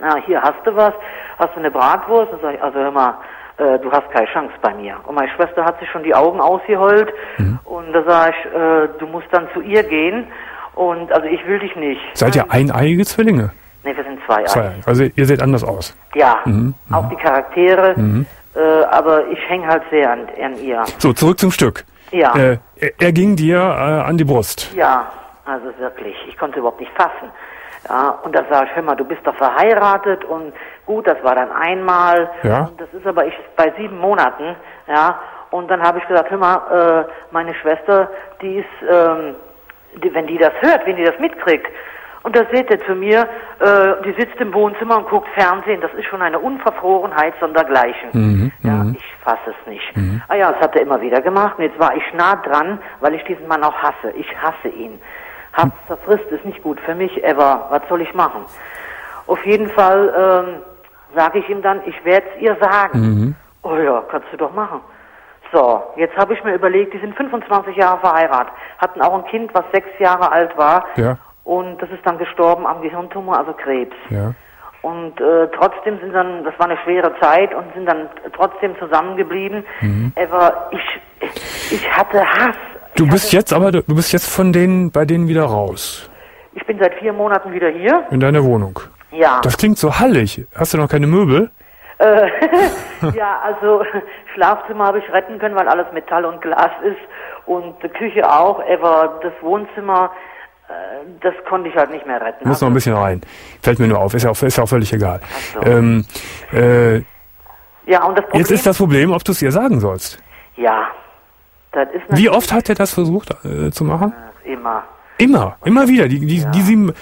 na, hier hast du was, hast du eine Bratwurst? Und sag ich, also hör mal, äh, du hast keine Chance bei mir. Und meine Schwester hat sich schon die Augen ausgeheult. Mhm. Und da sag ich, äh, du musst dann zu ihr gehen. Und also ich will dich nicht. Seid ihr eineiige Zwillinge? Nee, wir sind zwei. Zwei. Also ihr seht anders aus. Ja, mhm. auch die Charaktere. Mhm. Äh, aber ich hänge halt sehr an, an ihr. So, zurück zum Stück. Ja. Äh, er, er ging dir äh, an die Brust. Ja, also wirklich. Ich konnte überhaupt nicht fassen. Ja, und da sag ich, hör mal, du bist doch verheiratet und gut, das war dann einmal. Ja. Und das ist aber ich bei sieben Monaten. Ja. Und dann habe ich gesagt, hör mal, äh, meine Schwester, die ist, ähm, die, wenn die das hört, wenn die das mitkriegt. Und da seht ihr zu mir, äh, die sitzt im Wohnzimmer und guckt Fernsehen. Das ist schon eine Unverfrorenheit sondergleichen. Mhm, ja, mhm. ich fasse es nicht. Mhm. Ah ja, das hat er immer wieder gemacht. Und jetzt war ich nah dran, weil ich diesen Mann auch hasse. Ich hasse ihn. Hass zerfrisst ist nicht gut für mich, ever. Was soll ich machen? Auf jeden Fall ähm, sage ich ihm dann, ich werde es ihr sagen. Mhm. Oh ja, kannst du doch machen. So, jetzt habe ich mir überlegt, die sind fünfundzwanzig Jahre verheiratet, hatten auch ein Kind, was sechs Jahre alt war. Ja. Und das ist dann gestorben am Gehirntumor, also Krebs. Ja. Und äh, trotzdem sind dann, das war eine schwere Zeit und sind dann trotzdem zusammengeblieben. Mhm. Aber ich, ich hatte Hass. Du ich bist hatte, jetzt aber, du bist jetzt von denen, bei denen wieder raus. Ich bin seit vier Monaten wieder hier. In deiner Wohnung. Ja. Das klingt so hallig. Hast du noch keine Möbel? Äh, ja, also Schlafzimmer habe ich retten können, weil alles Metall und Glas ist. Und die Küche auch, aber das Wohnzimmer, das konnte ich halt nicht mehr retten. Muss also, noch ein bisschen rein. Fällt mir nur auf. Ist ja auch, ist ja auch völlig egal. Ach so. Ähm, äh, ja, und das Problem, jetzt ist das Problem, ob du es ihr sagen sollst. Ja. Das ist Wie oft hat er das versucht äh, zu machen? Immer. Immer. Immer wieder. Die, die, ja. die sieben...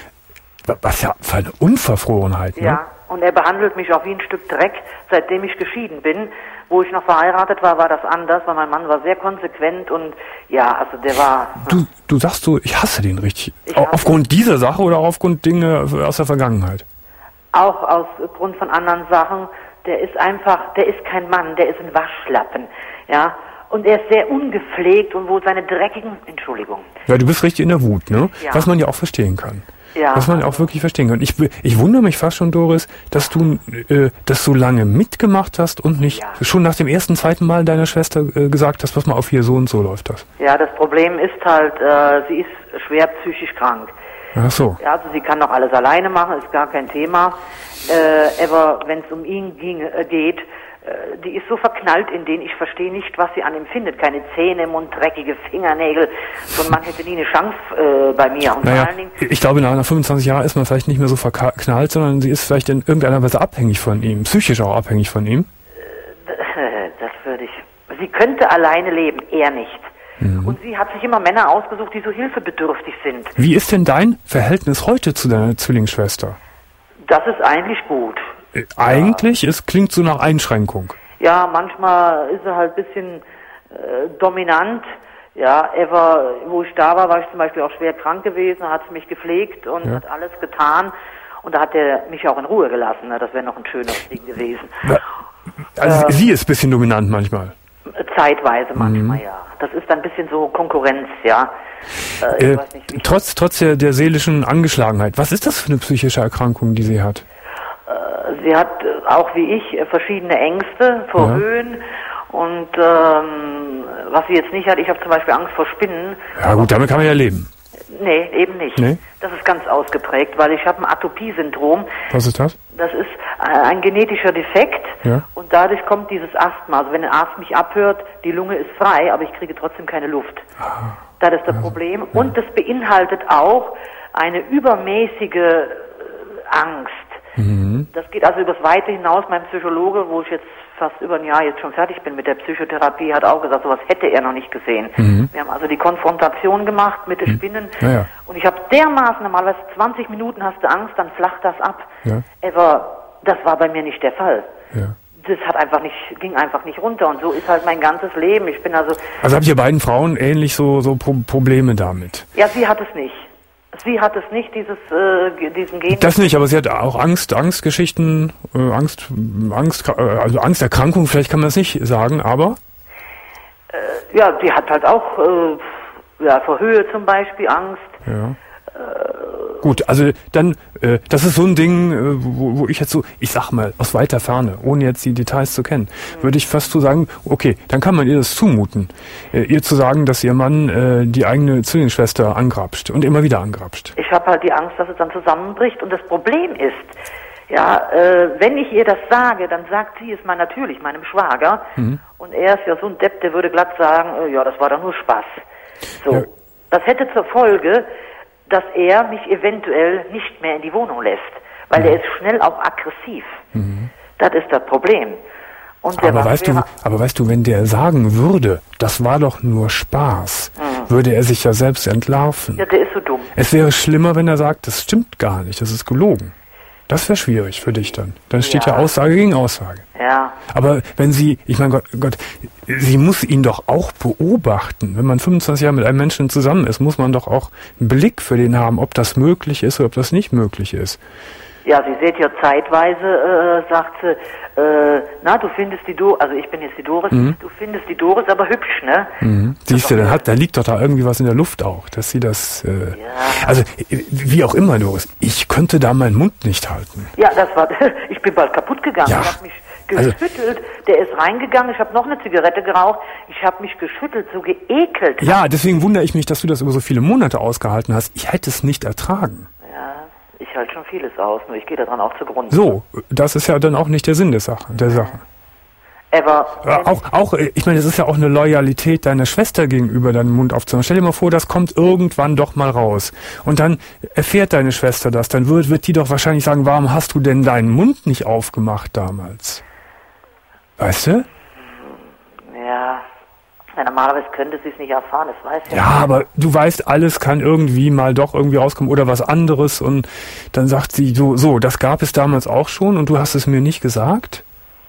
Was ja für eine Unverfrorenheit, ne? Ja, und er behandelt mich auch wie ein Stück Dreck, seitdem ich geschieden bin. Wo ich noch verheiratet war, war das anders, weil mein Mann war sehr konsequent und ja, also der war... Du, du sagst so, ich hasse den richtig. Ich hasse aufgrund dieser Sache oder aufgrund Dinge aus der Vergangenheit? Auch aus Grund von anderen Sachen. Der ist einfach, der ist kein Mann, der ist ein Waschlappen, ja. Und er ist sehr ungepflegt und wo seine dreckigen... Entschuldigung. Ja, du bist richtig in der Wut, ne? Ja. Was man ja auch verstehen kann. Ja. Was man auch wirklich verstehen kann. Ich, ich wundere mich fast schon, Doris, dass du äh, das so lange mitgemacht hast und nicht ja. schon nach dem ersten, zweiten Mal deiner Schwester äh, gesagt hast, pass mal auf, hier, so und so läuft das. Ja, das Problem ist halt, äh, sie ist schwer psychisch krank. Ach so. Ja, also sie kann noch alles alleine machen, ist gar kein Thema. Äh, aber wenn es um ihn ging, äh, geht, äh, die ist so verknallt in den, ich verstehe nicht, was sie an ihm findet. Keine Zähne im Mund, dreckige Fingernägel. So ein Mann hätte nie eine Chance äh, bei mir. Und naja, vor allen Dingen, ich glaube, nach fünfundzwanzig Jahren ist man vielleicht nicht mehr so verknallt, sondern sie ist vielleicht in irgendeiner Weise abhängig von ihm, psychisch auch abhängig von ihm. Äh, das würde ich... Sie könnte alleine leben, er nicht. Mhm. Und sie hat sich immer Männer ausgesucht, die so hilfebedürftig sind. Wie ist denn dein Verhältnis heute zu deiner Zwillingsschwester? Das ist eigentlich gut. Äh, eigentlich? Ja. Es klingt so nach Einschränkung. Ja, manchmal ist er halt ein bisschen äh, dominant. Ja, er war, wo ich da war, war ich zum Beispiel auch schwer krank gewesen, hat sie mich gepflegt und ja. hat alles getan. Und da hat er mich auch in Ruhe gelassen. Ne? Das wäre noch ein schönes Ding gewesen. Also ähm, sie ist ein bisschen dominant manchmal. Zeitweise manchmal, mhm. ja. Das ist ein bisschen so Konkurrenz, ja. Äh, äh, ich weiß nicht, wie trotz trotz der, der seelischen Angeschlagenheit. Was ist das für eine psychische Erkrankung, die sie hat? Äh, sie hat äh, auch wie ich äh, verschiedene Ängste vor ja. Höhen. Und ähm, was sie jetzt nicht hat, ich habe zum Beispiel Angst vor Spinnen. Ja gut, damit kann man ja leben. Nee, eben nicht. Nee? Das ist ganz ausgeprägt, weil ich habe ein Atopie-Syndrom. Was ist das? Das ist ein genetischer Defekt ja. und dadurch kommt dieses Asthma. Also wenn ein Arzt mich abhört, die Lunge ist frei, aber ich kriege trotzdem keine Luft. Ah. Das ist das also, Problem. Ja. Und das beinhaltet auch eine übermäßige äh, Angst. Mhm. Das geht also übers Weite hinaus. Mein Psychologe, wo ich jetzt fast über ein Jahr jetzt schon fertig bin mit der Psychotherapie, hat auch gesagt, sowas hätte er noch nicht gesehen. Mhm. Wir haben also die Konfrontation gemacht mit den Spinnen. Ja, ja. Und ich habe dermaßen, normalerweise zwanzig Minuten hast du Angst, dann flacht das ab. Ja. Aber das war bei mir nicht der Fall. Ja. Das hat einfach nicht, ging einfach nicht runter. Und so ist halt mein ganzes Leben. Ich bin also... Also habt ihr beiden Frauen ähnlich so, so Pro- Probleme damit? Ja, sie hat es nicht. Sie hat es nicht, dieses, äh, diesen Gen. Das nicht, aber sie hat auch Angst, Angstgeschichten, äh, Angst, Angst, äh, also Angsterkrankung, vielleicht kann man es nicht sagen, aber? Äh, ja, sie hat halt auch, äh, ja, vor Höhe zum Beispiel Angst. Ja. Äh, Gut, also dann, äh, das ist so ein Ding, äh, wo, wo ich jetzt so, ich sag mal, aus weiter Ferne, ohne jetzt die Details zu kennen, mhm. würde ich fast so sagen, okay, dann kann man ihr das zumuten, äh, ihr zu sagen, dass ihr Mann äh, die eigene Zwillingsschwester angrapscht und immer wieder angrapscht. Ich habe halt die Angst, dass es dann zusammenbricht und das Problem ist, ja, äh, wenn ich ihr das sage, dann sagt sie es mal natürlich meinem Schwager mhm. und er ist ja so ein Depp, der würde glatt sagen, äh, ja, das war doch nur Spaß. So, ja. Das hätte zur Folge, dass er mich eventuell nicht mehr in die Wohnung lässt, weil mhm. er ist schnell auch aggressiv. Mhm. Das ist das Problem. Und aber weißt du, aber weißt du, wenn der sagen würde, das war doch nur Spaß, mhm. würde er sich ja selbst entlarven. Ja, der ist so dumm. Es wäre schlimmer, wenn er sagt, das stimmt gar nicht, das ist gelogen. Das wäre schwierig für dich dann. Dann steht ja. ja Aussage gegen Aussage. Ja. Aber wenn sie, ich meine Gott, Gott, sie muss ihn doch auch beobachten. Wenn man fünfundzwanzig Jahre mit einem Menschen zusammen ist, muss man doch auch einen Blick für den haben, ob das möglich ist oder ob das nicht möglich ist. Ja, sie seht ja zeitweise, äh, sagt sie, äh, na, du findest die Doris, also ich bin jetzt die Doris, mhm. du findest die Doris aber hübsch, ne? Mhm. Siehst du, dann hat, da liegt doch da irgendwie was in der Luft auch, dass sie das, äh, ja. also, wie auch immer, Doris, ich könnte da meinen Mund nicht halten. Ja, das war, ich bin bald kaputt gegangen, ja. ich habe mich geschüttelt, also, der ist reingegangen, ich habe noch eine Zigarette geraucht, ich habe mich geschüttelt, so geekelt. Ja, deswegen wundere ich mich, dass du das über so viele Monate ausgehalten hast. Ich hätte es nicht ertragen. Ich halte schon vieles aus, nur ich gehe daran auch zugrunde. So, das ist ja dann auch nicht der Sinn der Sache. Der Sache. Aber auch, auch, ich meine, das ist ja auch eine Loyalität deiner Schwester gegenüber, deinen Mund aufzumachen. Stell dir mal vor, das kommt irgendwann doch mal raus. Und dann erfährt deine Schwester das. Dann wird, wird die doch wahrscheinlich sagen, warum hast du denn deinen Mund nicht aufgemacht damals? Weißt du? Ja... Ja, normalerweise könnte sie es nicht erfahren, das weiß ich. Ja, nicht. Aber du weißt, alles kann irgendwie mal doch irgendwie rauskommen oder was anderes und dann sagt sie so, so, das gab es damals auch schon und du hast es mir nicht gesagt?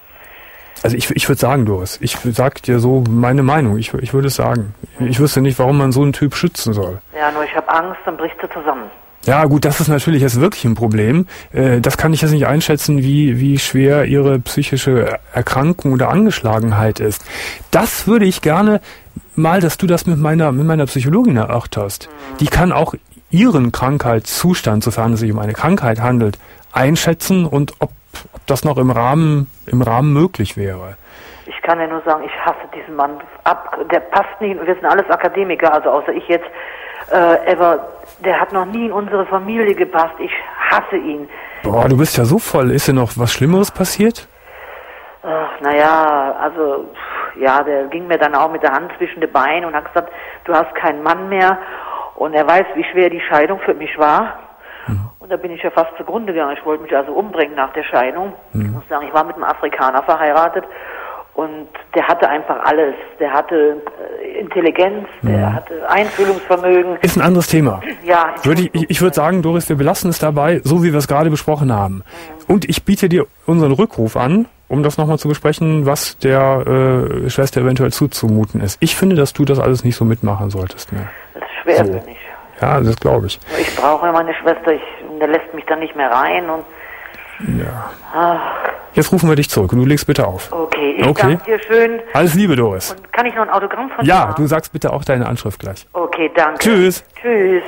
Also ich, ich würde sagen, Doris, ich sag dir so meine Meinung, ich, ich würde es sagen. Ich wüsste nicht, warum man so einen Typ schützen soll. Ja, nur ich habe Angst, dann bricht sie zusammen. Ja gut, das ist natürlich jetzt wirklich ein Problem. Das kann ich jetzt nicht einschätzen, wie, wie schwer ihre psychische Erkrankung oder Angeschlagenheit ist. Das würde ich gerne mal, dass du das mit meiner, mit meiner Psychologin erörterst. Mhm. Die kann auch ihren Krankheitszustand, sofern es sich um eine Krankheit handelt, einschätzen und ob, ob das noch im Rahmen, im Rahmen möglich wäre. Ich kann ja nur sagen, ich hasse diesen Mann ab. Der passt nicht, wir sind alles Akademiker, also außer ich jetzt. Äh, aber der hat noch nie in unsere Familie gepasst. Ich hasse ihn. Boah, du bist ja so voll. Ist dir noch was Schlimmeres passiert? Ach, naja, also, ja, der ging mir dann auch mit der Hand zwischen den Beinen und hat gesagt, du hast keinen Mann mehr. Und er weiß, wie schwer die Scheidung für mich war. Mhm. Und da bin ich ja fast zugrunde gegangen. Ich wollte mich also umbringen nach der Scheidung. Mhm. Ich muss sagen, ich war mit einem Afrikaner verheiratet. Und der hatte einfach alles. Der hatte äh, Intelligenz, der ja. hatte Einfühlungsvermögen. Ist ein anderes Thema. Ja. Würde ich ich würde sagen, Doris, wir belassen es dabei, so wie wir es gerade besprochen haben. Mhm. Und ich biete dir unseren Rückruf an, um das nochmal zu besprechen, was der äh, Schwester eventuell zuzumuten ist. Ich finde, dass du das alles nicht so mitmachen solltest mehr. Das ist schwer so. für mich. Ja, das glaube ich. Ich brauche meine Schwester, ich, der lässt mich dann nicht mehr rein und ja. Ach. Jetzt rufen wir dich zurück und du legst bitte auf. Okay, ich okay. danke dir schön. Alles Liebe, Doris. Und kann ich noch ein Autogramm von dir Ja, haben? du sagst bitte auch deine Anschrift gleich. Okay, danke. Tschüss. Tschüss.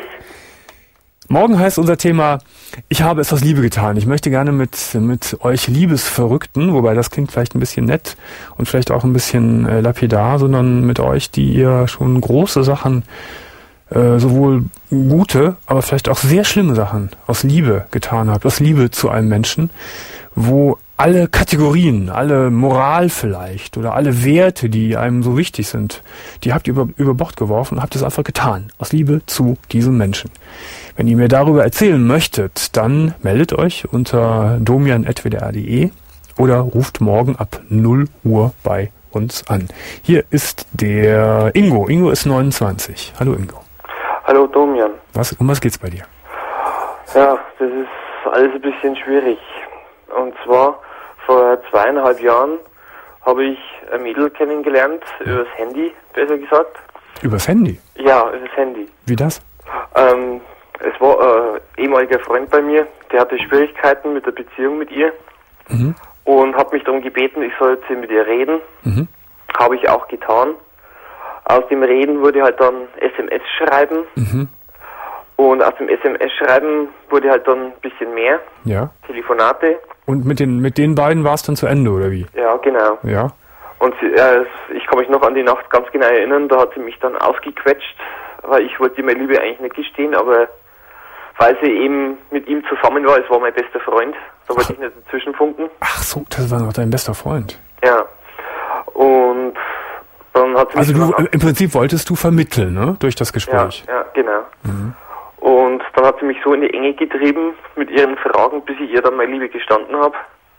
Morgen heißt unser Thema, ich habe es aus Liebe getan. Ich möchte gerne mit, mit euch Liebesverrückten, wobei das klingt vielleicht ein bisschen nett und vielleicht auch ein bisschen äh, lapidar, sondern mit euch, die ihr schon große Sachen Äh, sowohl gute, aber vielleicht auch sehr schlimme Sachen aus Liebe getan habt, aus Liebe zu einem Menschen, wo alle Kategorien, alle Moral vielleicht oder alle Werte, die einem so wichtig sind, die habt ihr über, über Bord geworfen und habt es einfach getan, aus Liebe zu diesem Menschen. Wenn ihr mir darüber erzählen möchtet, dann meldet euch unter domian at w d r punkt d e oder ruft morgen ab null Uhr bei uns an. Hier ist der Ingo. Ingo ist neunundzwanzig. Hallo Ingo. Hallo Domian. Was, um was geht's bei dir? Ja, das ist alles ein bisschen schwierig. Und zwar, vor zweieinhalb Jahren habe ich ein Mädel kennengelernt, übers Handy, besser gesagt. Übers Handy? Ja, übers Handy. Wie das? Ähm, es war ein ehemaliger Freund bei mir, der hatte Schwierigkeiten mit der Beziehung mit ihr. Mhm. Und hat mich darum gebeten, ich soll jetzt mit ihr reden. Mhm. Habe ich auch getan. Aus dem Reden wurde halt dann S M S schreiben. Mhm. Und aus dem S M S-Schreiben wurde halt dann ein bisschen mehr. Ja. Telefonate. Und mit den mit den beiden war es dann zu Ende, oder wie? Ja, genau. Ja. Und sie, äh, ich kann mich noch an die Nacht ganz genau erinnern, da hat sie mich dann ausgequetscht, weil ich wollte meine Liebe eigentlich nicht gestehen, aber weil sie eben mit ihm zusammen war, es war mein bester Freund, da wollte ich nicht dazwischenfunken. Ach so, das war noch dein bester Freund. Ja. Und dann hat sie Also mich du, im Prinzip wolltest du vermitteln, ne? Durch das Gespräch. Ja, ja, genau. Mhm. Und dann hat sie mich so in die Enge getrieben mit ihren Fragen, bis ich ihr dann meine Liebe gestanden habe.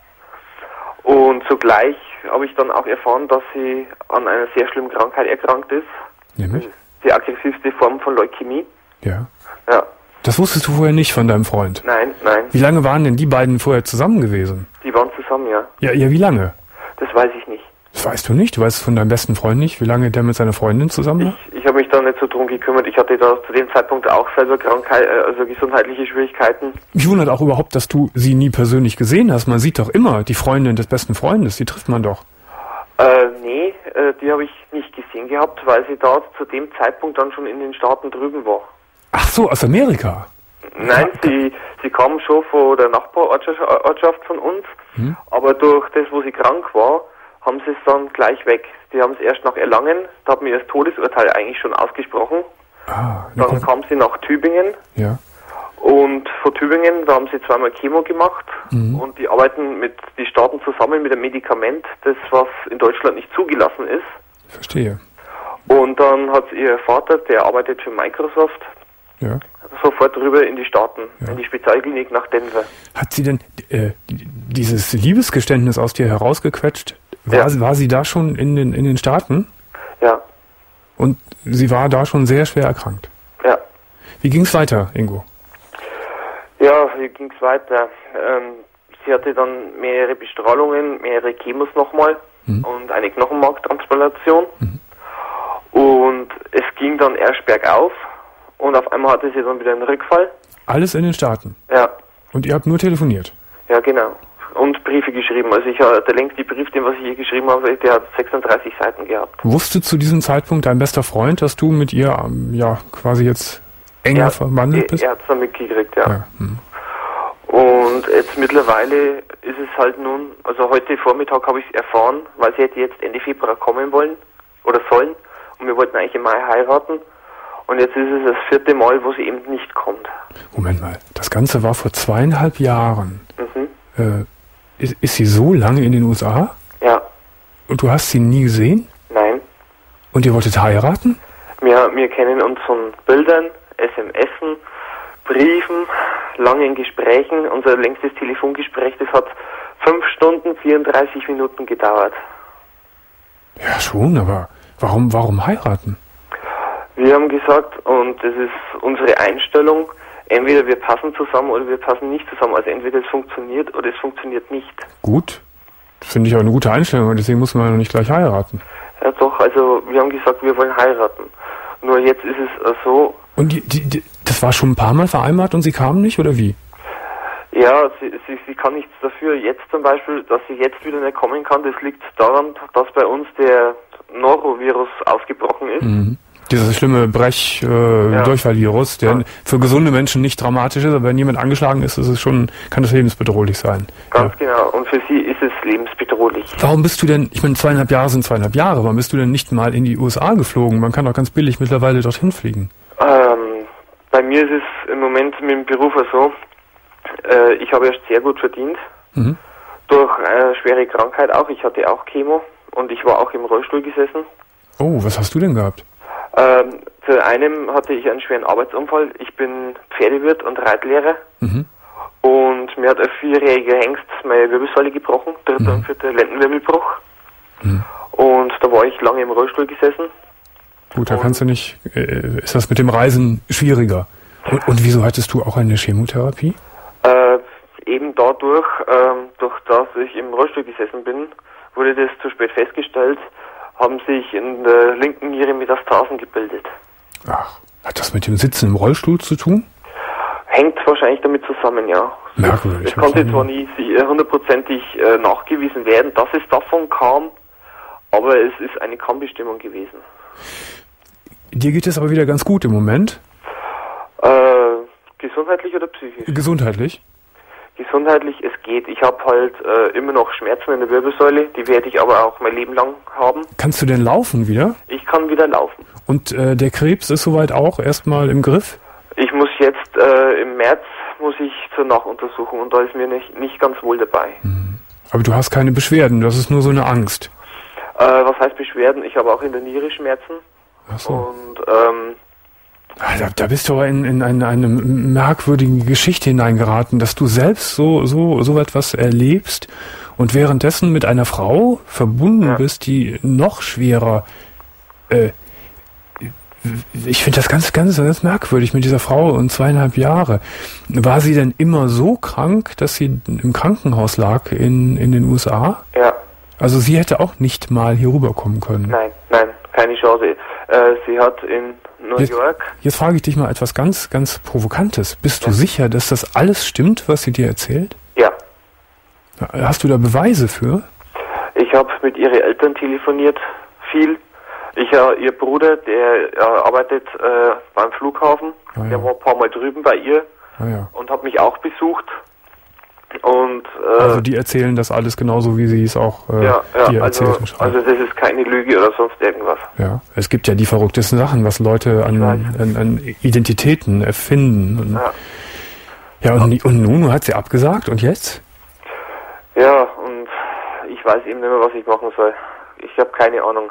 Und zugleich habe ich dann auch erfahren, dass sie an einer sehr schlimmen Krankheit erkrankt ist. Nämlich? Die aggressivste Form von Leukämie. Ja. Ja. Das wusstest du vorher nicht von deinem Freund? Nein, nein. Wie lange waren denn die beiden vorher zusammen gewesen? Die waren zusammen, ja. Ja, ja, wie lange? Das weiß ich nicht. Das weißt du nicht? Du weißt es von deinem besten Freund nicht, wie lange der mit seiner Freundin zusammen war? Ich, ich habe mich da nicht so drum gekümmert. Ich hatte da zu dem Zeitpunkt auch selber Krankheit, also gesundheitliche Schwierigkeiten. Mich wundert auch überhaupt, dass du sie nie persönlich gesehen hast. Man sieht doch immer die Freundin des besten Freundes, die trifft man doch. Äh, nee, äh, die habe ich nicht gesehen gehabt, weil sie da zu dem Zeitpunkt dann schon in den Staaten drüben war. Ach so, aus Amerika? Nein, sie, sie kam schon von der Nachbarortschaft von uns, hm? aber durch das, wo sie krank war, haben sie es dann gleich weg. Die haben es erst nach Erlangen, da hat mir das Todesurteil eigentlich schon ausgesprochen. Ah, dann komm. kam sie nach Tübingen. Ja. Und von Tübingen, da haben sie zweimal Chemo gemacht. Mhm. Und die arbeiten mit die Staaten zusammen mit einem Medikament, das was in Deutschland nicht zugelassen ist. Verstehe. Und dann hat ihr Vater, der arbeitet für Microsoft, ja. sofort rüber in die Staaten, ja. in die Spezialklinik nach Denver. Hat sie denn äh, dieses Liebesgeständnis aus dir herausgequetscht? War, ja. war sie da schon in den, in den Staaten? Ja. Und sie war da schon sehr schwer erkrankt? Ja. Wie ging es weiter, Ingo? Ja, wie ging es weiter? Ähm, sie hatte dann mehrere Bestrahlungen, mehrere Chemos nochmal mhm. und eine Knochenmarktransplantation. Mhm. Und es ging dann erst bergauf und auf einmal hatte sie dann wieder einen Rückfall. Alles in den Staaten? Ja. Und ihr habt nur telefoniert? Ja, genau. Und Briefe geschrieben. Also ich habe der längste Brief, den was ich hier geschrieben habe, der hat sechsunddreißig Seiten gehabt. Wusste zu diesem Zeitpunkt dein bester Freund, dass du mit ihr ähm, ja quasi jetzt enger er, verwandelt bist? Er hat es dann mitgekriegt, ja. ja hm. Und jetzt mittlerweile ist es halt nun, also heute Vormittag habe ich es erfahren, weil sie hätte jetzt Ende Februar kommen wollen oder sollen und wir wollten eigentlich im Mai heiraten. Und jetzt ist es das vierte Mal, wo sie eben nicht kommt. Moment mal, das Ganze war vor zweieinhalb Jahren. Mhm. Äh, ist, ist sie so lange in den U S A? Ja. Und du hast sie nie gesehen? Nein. Und ihr wolltet heiraten? Wir, wir kennen uns von Bildern, S M S, Briefen, langen Gesprächen. Unser längstes Telefongespräch, das hat fünf Stunden, vierunddreißig Minuten gedauert. Ja schon, aber warum, warum heiraten? Wir haben gesagt, und das ist unsere Einstellung, entweder wir passen zusammen oder wir passen nicht zusammen. Also entweder es funktioniert oder es funktioniert nicht. Gut, finde ich auch eine gute Einstellung, und deswegen muss man ja nicht gleich heiraten. Ja doch, also wir haben gesagt, wir wollen heiraten. Nur jetzt ist es äh, so... Und die, die, die, das war schon ein paar Mal vereinbart und sie kam nicht, oder wie? Ja, sie, sie, sie kann nichts dafür. Jetzt zum Beispiel, dass sie jetzt wieder nicht kommen kann, das liegt daran, dass bei uns der Norovirus ausgebrochen ist. Mhm. Dieses schlimme Brech-Durchfallvirus, äh, ja. der ja. für gesunde Menschen nicht dramatisch ist, aber wenn jemand angeschlagen ist, ist es schon, kann das lebensbedrohlich sein. Ganz ja. genau. Und für sie ist es lebensbedrohlich. Warum bist du denn, ich meine, zweieinhalb Jahre sind zweieinhalb Jahre, warum bist du denn nicht mal in die U S A geflogen? Man kann doch ganz billig mittlerweile dorthin fliegen. Ähm, bei mir ist es im Moment mit dem Beruf so, äh, ich habe erst sehr gut verdient. Mhm. Durch eine schwere Krankheit auch. Ich hatte auch Chemo und ich war auch im Rollstuhl gesessen. Oh, was hast du denn gehabt? Ähm, zu einem hatte ich einen schweren Arbeitsunfall. Ich bin Pferdewirt und Reitlehrer. Mhm. Und mir hat ein vierjähriger Hengst meine Wirbelsäule gebrochen, dritter mhm. und vierter Lendenwirbelbruch. Mhm. Und da war ich lange im Rollstuhl gesessen. Gut, da und kannst du nicht, äh, ist das mit dem Reisen schwieriger. Und, und wieso hattest du auch eine Chemotherapie? Äh, eben dadurch, ähm, durch dass ich im Rollstuhl gesessen bin, wurde das zu spät festgestellt, haben sich in der linken Niere Metastasen gebildet. Ach, hat das mit dem Sitzen im Rollstuhl zu tun? Hängt wahrscheinlich damit zusammen, ja. Merkwürdig. Es konnte zwar nie hundertprozentig äh, nachgewiesen werden, dass es davon kam, aber es ist eine Kann-Bestimmung gewesen. Dir geht es aber wieder ganz gut im Moment? Äh, Gesundheitlich oder psychisch? Gesundheitlich? Gesundheitlich, es geht. Ich habe halt äh, immer noch Schmerzen in der Wirbelsäule, die werde ich aber auch mein Leben lang haben. Kannst du denn laufen wieder? Ich kann wieder laufen. Und äh, der Krebs ist soweit auch erstmal im Griff? Ich muss jetzt, äh, im März muss ich zur Nachuntersuchung und da ist mir nicht, nicht ganz wohl dabei. Mhm. Aber du hast keine Beschwerden, das ist nur so eine Angst. Äh, was heißt Beschwerden? Ich habe auch in der Niere Schmerzen. Ach so. Und, ähm... Da, da bist du aber in, in eine, eine merkwürdige Geschichte hineingeraten, dass du selbst so, so, so etwas erlebst und währenddessen mit einer Frau verbunden ja. bist, die noch schwerer, äh, ich finde das ganz, ganz, ganz merkwürdig mit dieser Frau und zweieinhalb Jahre. War sie denn immer so krank, dass sie im Krankenhaus lag in, in den U S A? Ja. Also sie hätte auch nicht mal hier rüberkommen können? Nein, nein, keine Chance. Äh, sie hat in New jetzt, York... Jetzt frage ich dich mal etwas ganz, ganz Provokantes. Bist ja. du sicher, dass das alles stimmt, was sie dir erzählt? Ja. Hast du da Beweise für? Ich habe mit ihren Eltern telefoniert, viel. Ich, äh, ihr Bruder, der äh, arbeitet äh, beim Flughafen, ah, ja. der war ein paar Mal drüben bei ihr ah, ja. und hat mich auch besucht. Und, äh, also die erzählen das alles genauso, wie sie es auch äh, ja, ja, dir also, erzählt und schreiben. Also das ist keine Lüge oder sonst irgendwas. Ja, es gibt ja die verrücktesten Sachen, was Leute an, an, an Identitäten erfinden. Und, ja. ja, und, und nun hat sie abgesagt und jetzt? Ja, und ich weiß eben nicht mehr, was ich machen soll. Ich habe keine Ahnung.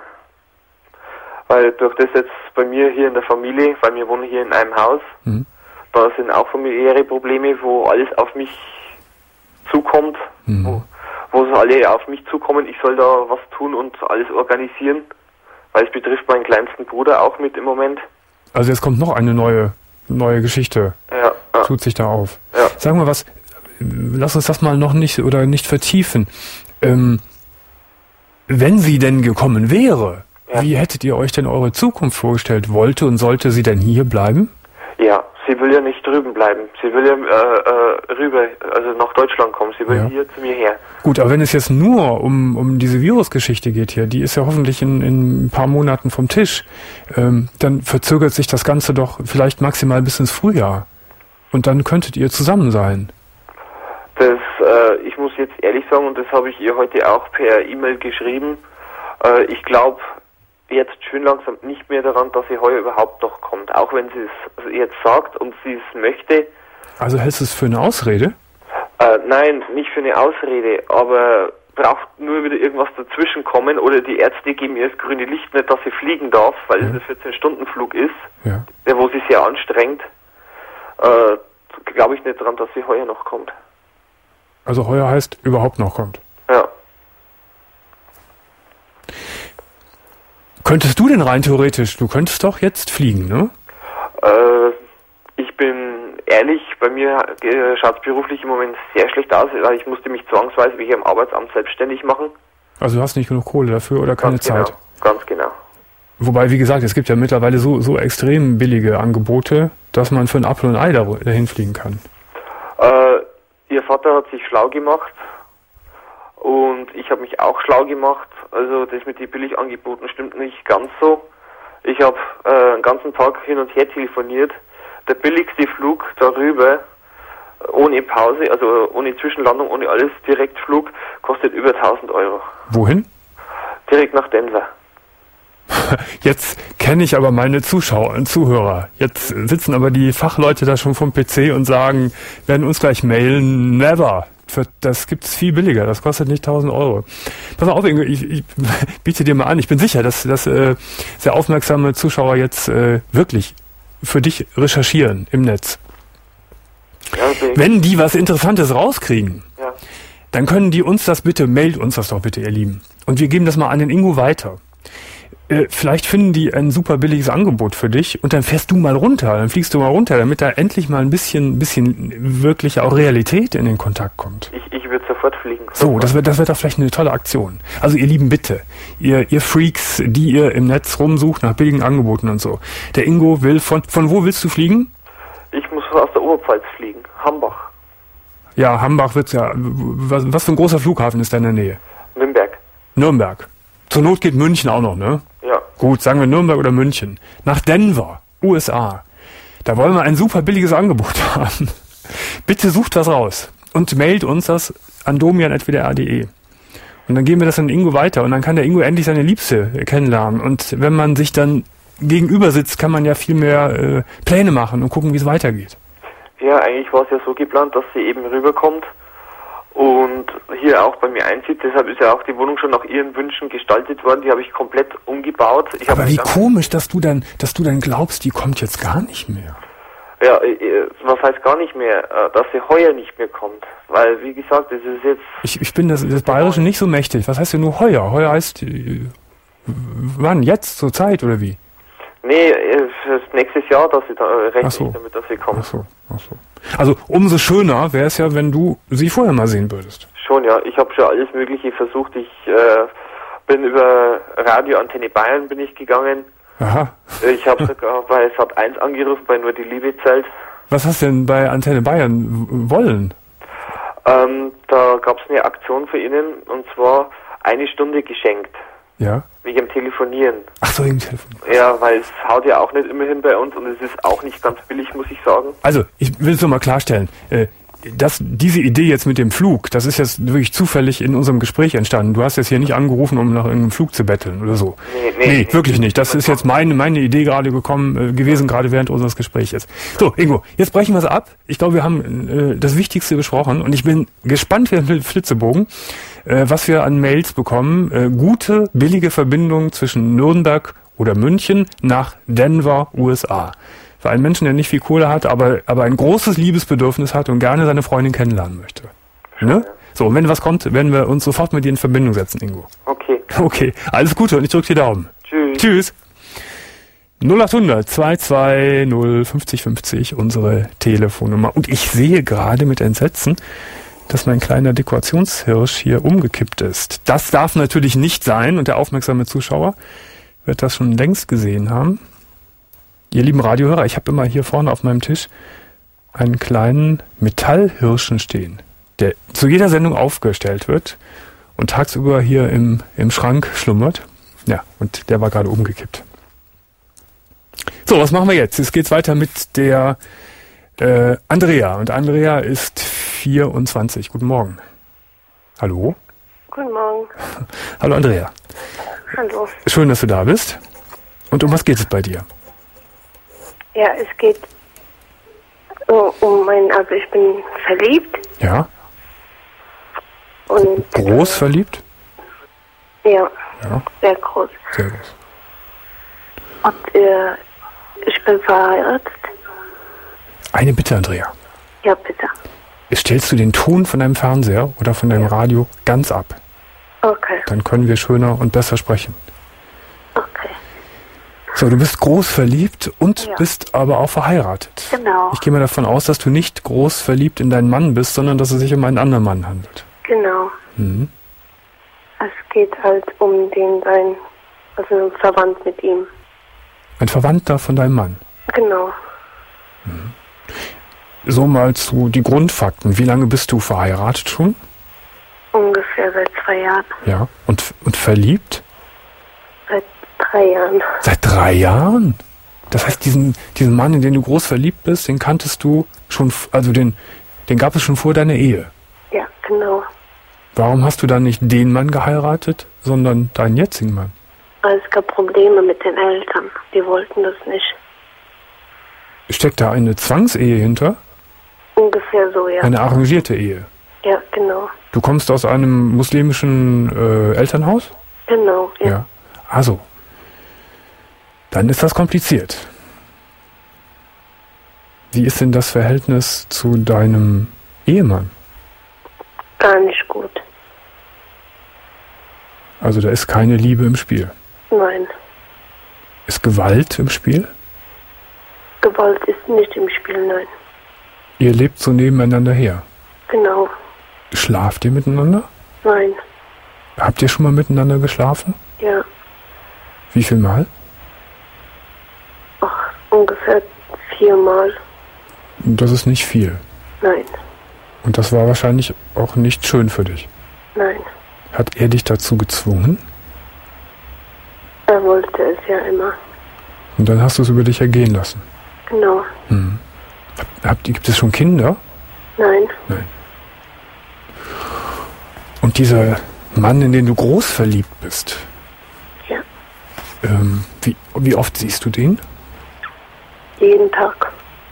Weil durch das jetzt bei mir hier in der Familie, weil wir wohnen hier in einem Haus, mhm. da sind auch familiäre Probleme, wo alles auf mich zukommt, mhm. wo, wo so alle auf mich zukommen, ich soll da was tun und alles organisieren, weil es betrifft meinen kleinsten Bruder auch mit im Moment. Also jetzt kommt noch eine neue neue Geschichte, ja, ja. tut sich da auf. Ja. Sag mal was, lass uns das mal noch nicht oder nicht vertiefen. Ähm, wenn sie denn gekommen wäre, ja. wie hättet ihr euch denn eure Zukunft vorgestellt? Wollte und sollte sie denn hier bleiben? Ja, sie will ja nicht drüben bleiben. Sie will ja äh, äh, rüber, also nach Deutschland kommen. Sie will ja. hier zu mir her. Gut, aber wenn es jetzt nur um, um diese Virusgeschichte geht hier, die ist ja hoffentlich in, in ein paar Monaten vom Tisch, ähm, dann verzögert sich das Ganze doch vielleicht maximal bis ins Frühjahr. Und dann könntet ihr zusammen sein. Das, äh, ich muss jetzt ehrlich sagen, und das habe ich ihr heute auch per E-Mail geschrieben, äh, ich glaube jetzt schön langsam nicht mehr daran, dass sie heuer überhaupt noch kommt. Auch wenn sie es jetzt sagt und sie es möchte. Also hältst du es für eine Ausrede? Äh, nein, nicht für eine Ausrede, aber braucht nur wieder irgendwas dazwischen kommen oder die Ärzte geben ihr das grüne Licht nicht, dass sie fliegen darf, weil ja. es ein vierzehn-Stunden-Flug ist, ja. der wo sie sehr anstrengt. Äh, glaube ich nicht dran, dass sie heuer noch kommt. Also heuer heißt überhaupt noch kommt? Ja. Könntest du denn rein theoretisch, du könntest doch jetzt fliegen, ne? Äh, ich bin ehrlich, bei mir äh, schaut es beruflich im Moment sehr schlecht aus, weil ich musste mich zwangsweise wie hier im Arbeitsamt selbstständig machen. Also du hast nicht genug Kohle dafür oder keine Ganz genau, Zeit? Ganz genau. Wobei, wie gesagt, es gibt ja mittlerweile so, so extrem billige Angebote, dass man für ein Apfel und ein Ei dahin fliegen kann. Äh, ihr Vater hat sich schlau gemacht und ich habe mich auch schlau gemacht. Also das mit den Billigangeboten stimmt nicht ganz so. Ich habe äh, einen ganzen Tag hin und her telefoniert. Der billigste Flug darüber, ohne Pause, also ohne Zwischenlandung, ohne alles, Direktflug, kostet über tausend Euro. Wohin? Direkt nach Denver. Jetzt kenne ich aber meine Zuschauer und Zuhörer. Jetzt sitzen aber die Fachleute da schon vom P C und sagen, werden uns gleich mailen, never. Für, das gibt's viel billiger, das kostet nicht tausend Euro. Pass mal auf, Ingo, ich, ich biete dir mal an, ich bin sicher, dass, dass äh, sehr aufmerksame Zuschauer jetzt äh, wirklich für dich recherchieren im Netz. Ja, okay. Wenn die was Interessantes rauskriegen, ja. dann können die uns das bitte, mailt uns das doch bitte, ihr Lieben. Und wir geben das mal an den Ingo weiter. Äh, vielleicht finden die ein super billiges Angebot für dich und dann fährst du mal runter, dann fliegst du mal runter, damit da endlich mal ein bisschen, bisschen wirklich auch Realität in den Kontakt kommt. Ich, ich würde sofort fliegen. So, das wird, das wird doch vielleicht eine tolle Aktion. Also ihr Lieben, bitte, ihr, ihr Freaks, die ihr im Netz rumsucht nach billigen Angeboten und so. Der Ingo will von, von wo willst du fliegen? Ich muss aus der Oberpfalz fliegen, Hambach. Ja, Hambach wird's ja, was, was für ein großer Flughafen ist da in der Nähe? Nürnberg. Nürnberg. Zur Not geht München auch noch, ne? Ja. Gut, sagen wir Nürnberg oder München. Nach Denver, U S A. Da wollen wir ein super billiges Angebot haben. Bitte sucht das raus und mailt uns das an domian at w d r punkt d e. Und dann geben wir das an Ingo weiter und dann kann der Ingo endlich seine Liebste kennenlernen. Und wenn man sich dann gegenüber sitzt, kann man ja viel mehr äh, Pläne machen und gucken, wie es weitergeht. Ja, eigentlich war es ja so geplant, dass sie eben rüberkommt und hier auch bei mir einzieht. Deshalb ist ja auch die Wohnung schon nach ihren Wünschen gestaltet worden. Die habe ich komplett umgebaut. Ich Aber wie komisch, dass du dann, dass du dann glaubst, die kommt jetzt gar nicht mehr. Ja, was heißt gar nicht mehr, dass sie heuer nicht mehr kommt. Weil, wie gesagt, das ist jetzt... Ich, ich bin das, das Bayerische nicht so mächtig. Was heißt denn nur heuer? Heuer heißt, äh, wann? Jetzt? Zur Zeit oder wie? Nee, das nächstes Jahr, dass sie da rechnet, so. damit dass sie kommt. Ach so, ach so. Also umso schöner wäre es ja, wenn du sie vorher mal sehen würdest. Schon, ja. Ich habe schon alles Mögliche versucht. Ich äh, bin über Radio Antenne Bayern bin ich gegangen. Aha. Ich habe sogar bei Sat eins angerufen, bei Nur die Liebe zählt. Was hast du denn bei Antenne Bayern wollen? Ähm, da gab es eine Aktion für Ihnen und zwar eine Stunde geschenkt. Ja. Wegen dem Telefonieren. Ach so, wegen Telefon. Ja, weil es haut ja auch nicht immer hin bei uns und es ist auch nicht ganz billig, muss ich sagen. Also, ich will es nur mal klarstellen. Äh, Das, diese Idee jetzt mit dem Flug, das ist jetzt wirklich zufällig in unserem Gespräch entstanden. Du hast jetzt hier nicht angerufen, um nach irgendeinem Flug zu betteln oder so. Nee, nee, nee, nee wirklich nicht. Das ist jetzt meine, meine Idee gerade gekommen, äh, gewesen, gerade während unseres Gesprächs. So, Ingo, jetzt brechen wir es ab. Ich glaube, wir haben äh, das Wichtigste besprochen und ich bin gespannt wie ein Flitzebogen, äh, was wir an Mails bekommen. Äh, gute, billige Verbindungen zwischen Nürnberg oder München nach Denver, U S A. Für einen Menschen, der nicht viel Kohle hat, aber, aber ein großes Liebesbedürfnis hat und gerne seine Freundin kennenlernen möchte. Ne? So, und wenn was kommt, werden wir uns sofort mit dir in Verbindung setzen, Ingo. Okay. Okay, alles Gute und ich drücke die Daumen. Tschüss. Tschüss. null acht hundert zwei zwei null fünfzig fünfzig, unsere Telefonnummer. Und ich sehe gerade mit Entsetzen, dass mein kleiner Dekorationshirsch hier umgekippt ist. Das darf natürlich nicht sein und der aufmerksame Zuschauer wird das schon längst gesehen haben. Ihr lieben Radiohörer, ich habe immer hier vorne auf meinem Tisch einen kleinen Metallhirschen stehen, der zu jeder Sendung aufgestellt wird und tagsüber hier im, im Schrank schlummert. Ja, und der war gerade umgekippt. So, was machen wir jetzt? Jetzt geht's weiter mit der äh, Andrea. Und Andrea ist vierundzwanzig. Guten Morgen. Hallo? Guten Morgen. Hallo Andrea. Hallo. Schön, dass du da bist. Und um was geht es bei dir? Ja, es geht uh, um mein, also ich bin verliebt. Ja. Und groß verliebt? Ja, ja. Sehr groß. Sehr groß. Und äh, ich bin verheiratet. Eine Bitte, Andrea. Ja, bitte. Stellst du den Ton von deinem Fernseher oder von deinem ja. Radio ganz ab? Okay. Dann können wir schöner und besser sprechen. Okay. So, du bist groß verliebt und ja. bist aber auch verheiratet. Genau. Ich gehe mal davon aus, dass du nicht groß verliebt in deinen Mann bist, sondern dass es sich um einen anderen Mann handelt. Genau. Mhm. Es geht halt um den sein, also verwandt mit ihm. Ein Verwandter von deinem Mann? Genau. Mhm. So mal zu die Grundfakten. Wie lange bist du verheiratet schon? Ungefähr seit zwei Jahren. Ja. Und, und verliebt? Seit drei Jahren. Seit drei Jahren? Das heißt, diesen, diesen Mann, in den du groß verliebt bist, den kanntest du schon, also den, den gab es schon vor deiner Ehe? Ja, genau. Warum hast du dann nicht den Mann geheiratet, sondern deinen jetzigen Mann? Weil es gab Probleme mit den Eltern. Die wollten das nicht. Steckt da eine Zwangsehe hinter? Ungefähr so, ja. Eine arrangierte Ehe? Ja, genau. Du kommst aus einem muslimischen äh, Elternhaus? Genau, ja. Ja. Also, dann ist das kompliziert. Wie ist denn das Verhältnis zu deinem Ehemann? Gar nicht gut. Also da ist keine Liebe im Spiel? Nein. Ist Gewalt im Spiel? Gewalt ist nicht im Spiel, nein. Ihr lebt so nebeneinander her? Genau. Schlaft ihr miteinander? Nein. Habt ihr schon mal miteinander geschlafen? Ja. Wie viel Mal? Ach, ungefähr viermal. Das ist nicht viel. Nein. Und das war wahrscheinlich auch nicht schön für dich? Nein. Hat er dich dazu gezwungen? Er wollte es ja immer. Und dann hast du es über dich ergehen lassen? Genau. Hm. Habt ihr, gibt es schon Kinder? Nein. Nein. Und dieser Mann, in den du groß verliebt bist, Ja. ähm, wie, wie oft siehst du den? Jeden Tag.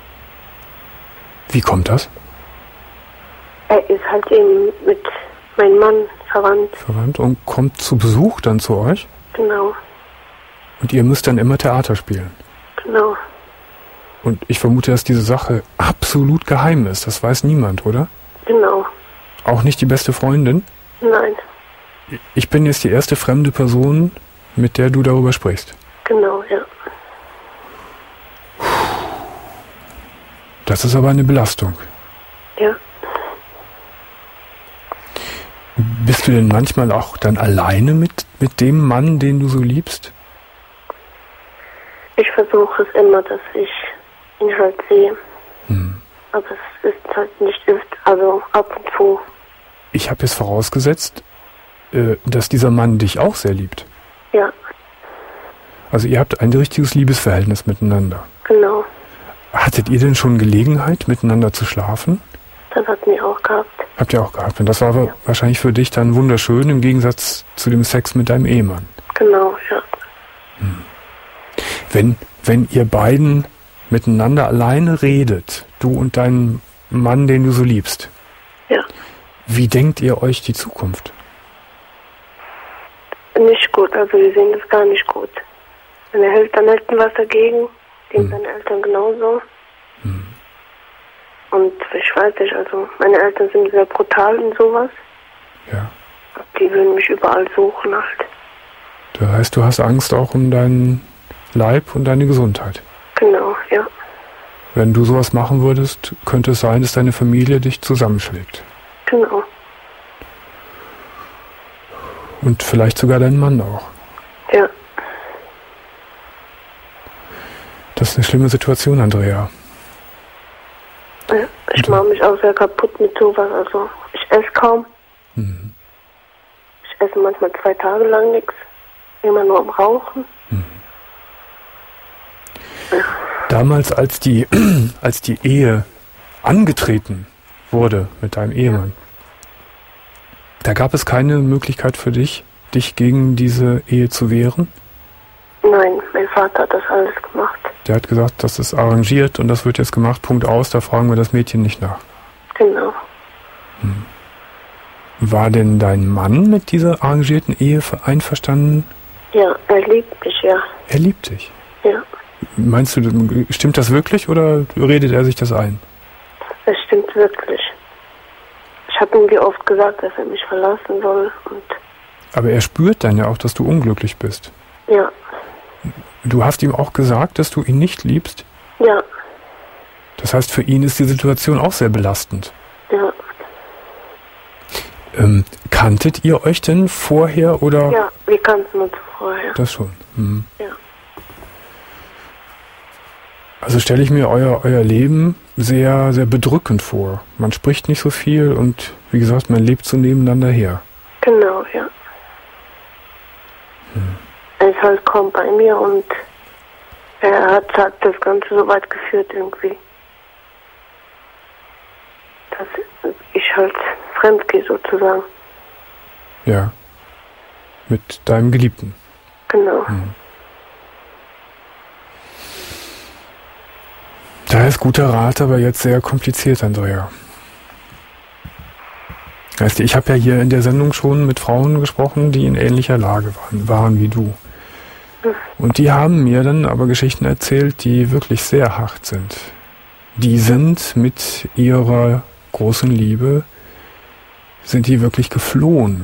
Wie kommt das? Er ist halt eben mit meinem Mann verwandt. Verwandt und kommt zu Besuch dann zu euch? Genau. Und ihr müsst dann immer Theater spielen? Genau. Und ich vermute, dass diese Sache absolut geheim ist. Das weiß niemand, oder? Genau. Auch nicht die beste Freundin? Nein. Ich bin jetzt die erste fremde Person, mit der du darüber sprichst. Genau, ja. Das ist aber eine Belastung. Ja. Bist du denn manchmal auch dann alleine mit, mit dem Mann, den du so liebst? Ich versuche es immer, dass ich ihn halt sehe. Hm. Aber es ist halt nicht oft, also ab und zu. Ich habe jetzt vorausgesetzt, äh, dass dieser Mann dich auch sehr liebt. Ja, Also ihr habt ein richtiges Liebesverhältnis miteinander. genau. Hattet ihr denn schon Gelegenheit, miteinander zu schlafen? Das hatten wir auch gehabt. Habt ihr auch gehabt. Und das war Ja. wahrscheinlich für dich dann wunderschön im Gegensatz zu dem Sex mit deinem Ehemann. Genau, ja. Wenn, wenn ihr beiden miteinander alleine redet, du und dein Mann, den du so liebst, Ja. wie denkt ihr euch die Zukunft? Nicht gut, also wir sehen das gar nicht gut. Meine Eltern halten was dagegen, gegen seine Eltern genauso. Und ich weiß nicht, also meine Eltern sind sehr brutal und sowas. Ja. Die würden mich überall suchen halt. Das heißt, du hast Angst auch um deinen Leib und deine Gesundheit. Genau, ja. Wenn du sowas machen würdest, könnte es sein, dass deine Familie dich zusammenschlägt. Genau, Und vielleicht sogar dein Mann auch. ja. Das ist eine schlimme Situation, Andrea. ja. Ich mache mich auch sehr kaputt mit sowas, also ich esse kaum. Mhm. Ich esse manchmal zwei Tage lang nichts. Immer nur am Rauchen. Damals, als die, als die Ehe angetreten wurde mit deinem Ehemann, da gab es keine Möglichkeit für dich, dich gegen diese Ehe zu wehren? Nein, mein Vater hat das alles gemacht. Der hat gesagt, das ist arrangiert und das wird jetzt gemacht, Punkt aus, da fragen wir das Mädchen nicht nach. Genau. War denn dein Mann mit dieser arrangierten Ehe einverstanden? Ja, er liebt mich, ja. Er liebt dich. Ja, Meinst du, stimmt das wirklich oder redet er sich das ein? das stimmt wirklich. Ich habe ihm wie oft gesagt, dass er mich verlassen soll und Aber er spürt dann ja auch, dass du unglücklich bist. ja, Du hast ihm auch gesagt, dass du ihn nicht liebst? ja, Das heißt, für ihn ist die Situation auch sehr belastend. ja, Ähm, kanntet ihr euch denn vorher oder? ja, wir kannten uns vorher. Das schon. Mhm. Ja, Also stelle ich mir euer, euer Leben sehr, sehr bedrückend vor. Man spricht nicht so viel und wie gesagt, man lebt so nebeneinander her. genau, ja. Er ist halt kaum bei mir und er hat halt das Ganze so weit geführt irgendwie. Dass ich halt fremd gehe sozusagen. Ja. Mit deinem Geliebten. Genau. Da ist guter Rat, aber jetzt sehr kompliziert, Andrea. Weißt du, ich habe ja hier in der Sendung schon mit Frauen gesprochen, die in ähnlicher Lage waren, waren wie du. Und die haben mir dann aber Geschichten erzählt, die wirklich sehr hart sind. Die sind mit ihrer großen Liebe, sind die wirklich geflohen.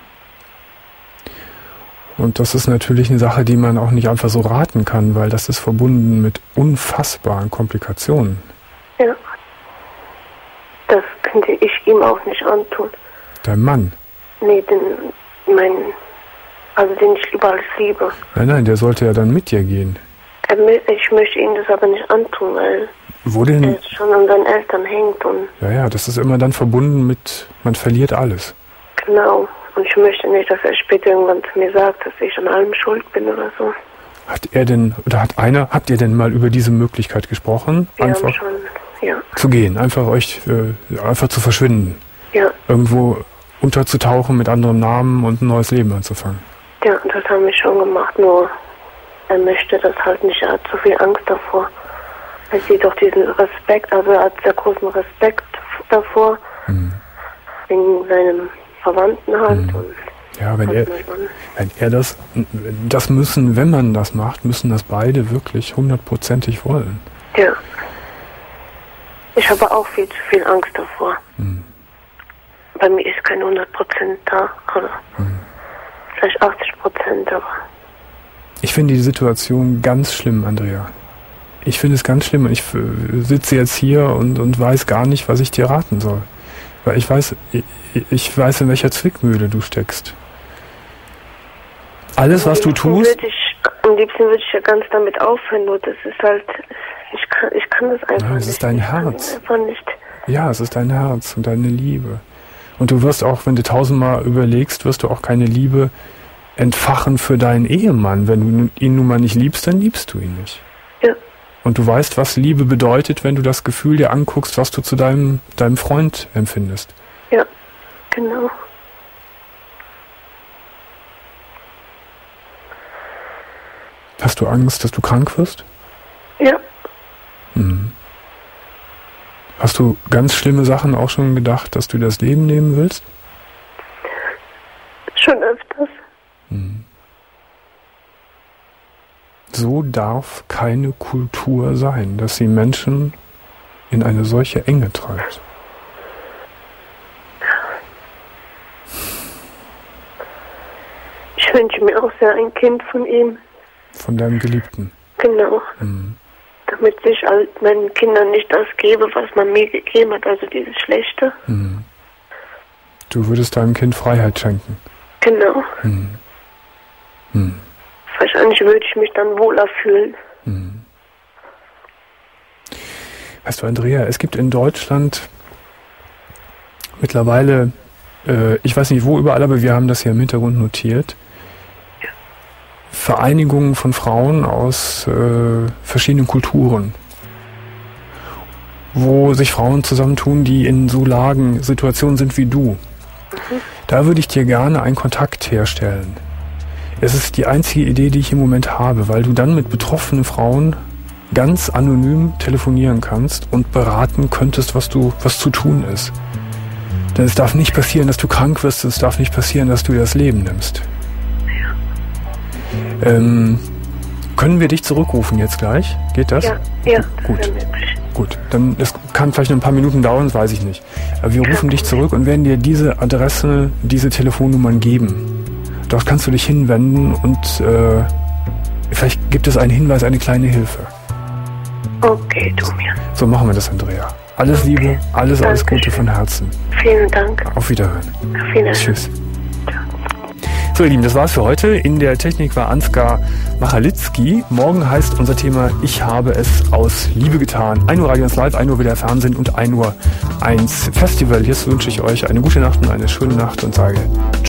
Und das ist natürlich eine Sache, die man auch nicht einfach so raten kann, weil das ist verbunden mit unfassbaren Komplikationen. Ja. Das könnte ich ihm auch nicht antun. Dein Mann. Nee, den, mein, also den ich über alles liebe. Nein, nein, der sollte ja dann mit dir gehen. Er, mö- ich möchte ihm das aber nicht antun, weil Wo er denn? jetzt schon an seinen Eltern hängt und Ja, ja, das ist immer dann verbunden mit, man verliert alles. genau. Und ich möchte nicht, dass er später irgendwann zu mir sagt, dass ich an allem schuld bin oder so. Hat er denn, oder hat einer, habt ihr denn mal über diese Möglichkeit gesprochen? Wir einfach haben schon, ja. Zu gehen, einfach euch, äh, einfach zu verschwinden. Ja. Irgendwo unterzutauchen mit anderem Namen und ein neues Leben anzufangen. Ja, das haben wir schon gemacht, nur er möchte das halt nicht, er hat zu viel Angst davor. Er sieht doch diesen Respekt, also er hat sehr großen Respekt davor, mhm. wegen seinem Verwandten halt. Mhm. Und ja, wenn er, wenn er das, das müssen, wenn man das macht, müssen das beide wirklich hundertprozentig wollen. Ja. Ich habe auch viel zu viel Angst davor. Mhm. Bei mir ist kein hundert Prozent da, oder mhm. vielleicht achtzig Prozent, aber... Ich finde die Situation ganz schlimm, Andrea. Ich finde es ganz schlimm. Ich sitze jetzt hier und, und weiß gar nicht, was ich dir raten soll. Weil ich weiß, ich, ich weiß, in welcher Zwickmühle du steckst. Alles, was du tust... Ich, am liebsten würde ich ja ganz damit aufhören, nur das ist halt... Ich kann, ich kann das einfach ja, nicht. Es ist dein Herz. Einfach nicht. Ja, es ist dein Herz und deine Liebe. Und du wirst auch, wenn du tausendmal überlegst, wirst du auch keine Liebe entfachen für deinen Ehemann. Wenn du ihn nun mal nicht liebst, dann liebst du ihn nicht. Ja. Und du weißt, was Liebe bedeutet, wenn du das Gefühl dir anguckst, was du zu deinem, deinem Freund empfindest. Ja, genau. Hast du Angst, dass du krank wirst? Ja. Mhm. Hast du ganz schlimme Sachen auch schon gedacht, dass du das Leben nehmen willst? Schon öfters. Mhm. So darf keine Kultur sein, dass sie Menschen in eine solche Enge treibt. Ich wünsche mir auch sehr ein Kind von ihm. Von deinem Geliebten? Genau. Mhm. Damit ich halt meinen Kindern nicht das gebe, was man mir gegeben hat, also dieses Schlechte. Mhm. Du würdest deinem Kind Freiheit schenken? Genau. Mhm. Mhm. Wahrscheinlich würde ich mich dann wohler fühlen. Mhm. Weißt du, Andrea, es gibt in Deutschland mittlerweile, äh, ich weiß nicht wo überall, aber wir haben das hier im Hintergrund notiert, Vereinigungen von Frauen aus äh, verschiedenen Kulturen, wo sich Frauen zusammentun, die in so Lagen, Situationen sind wie du. Mhm. Da würde ich dir gerne einen Kontakt herstellen. Es ist die einzige Idee, die ich im Moment habe, weil du dann mit betroffenen Frauen ganz anonym telefonieren kannst und beraten könntest, was du, was zu tun ist. Denn es darf nicht passieren, dass du krank wirst, es darf nicht passieren, dass du dir das Leben nimmst. Ähm, können wir dich zurückrufen jetzt gleich? Geht das? Ja, ja. Gut. Gut. Dann, es kann vielleicht noch ein paar Minuten dauern, das weiß ich nicht. Aber wir rufen dich zurück und werden dir diese Adresse, diese Telefonnummern geben. Dort kannst du dich hinwenden und äh, vielleicht gibt es einen Hinweis, eine kleine Hilfe. Okay, du mir. So machen wir das, Andrea. Alles okay. Liebe, alles, alles Gute von Herzen. Vielen Dank. Auf Wiederhören. Auf Wiederhören. Tschüss. So, ihr Lieben, das war's für heute. In der Technik war Ansgar Machalitzki. Morgen heißt unser Thema Ich habe es aus Liebe getan. ein Uhr Radio eins Live, ein Uhr wieder Fernsehen und ein Uhr eins Festival. Jetzt wünsche ich euch eine gute Nacht und eine schöne Nacht und sage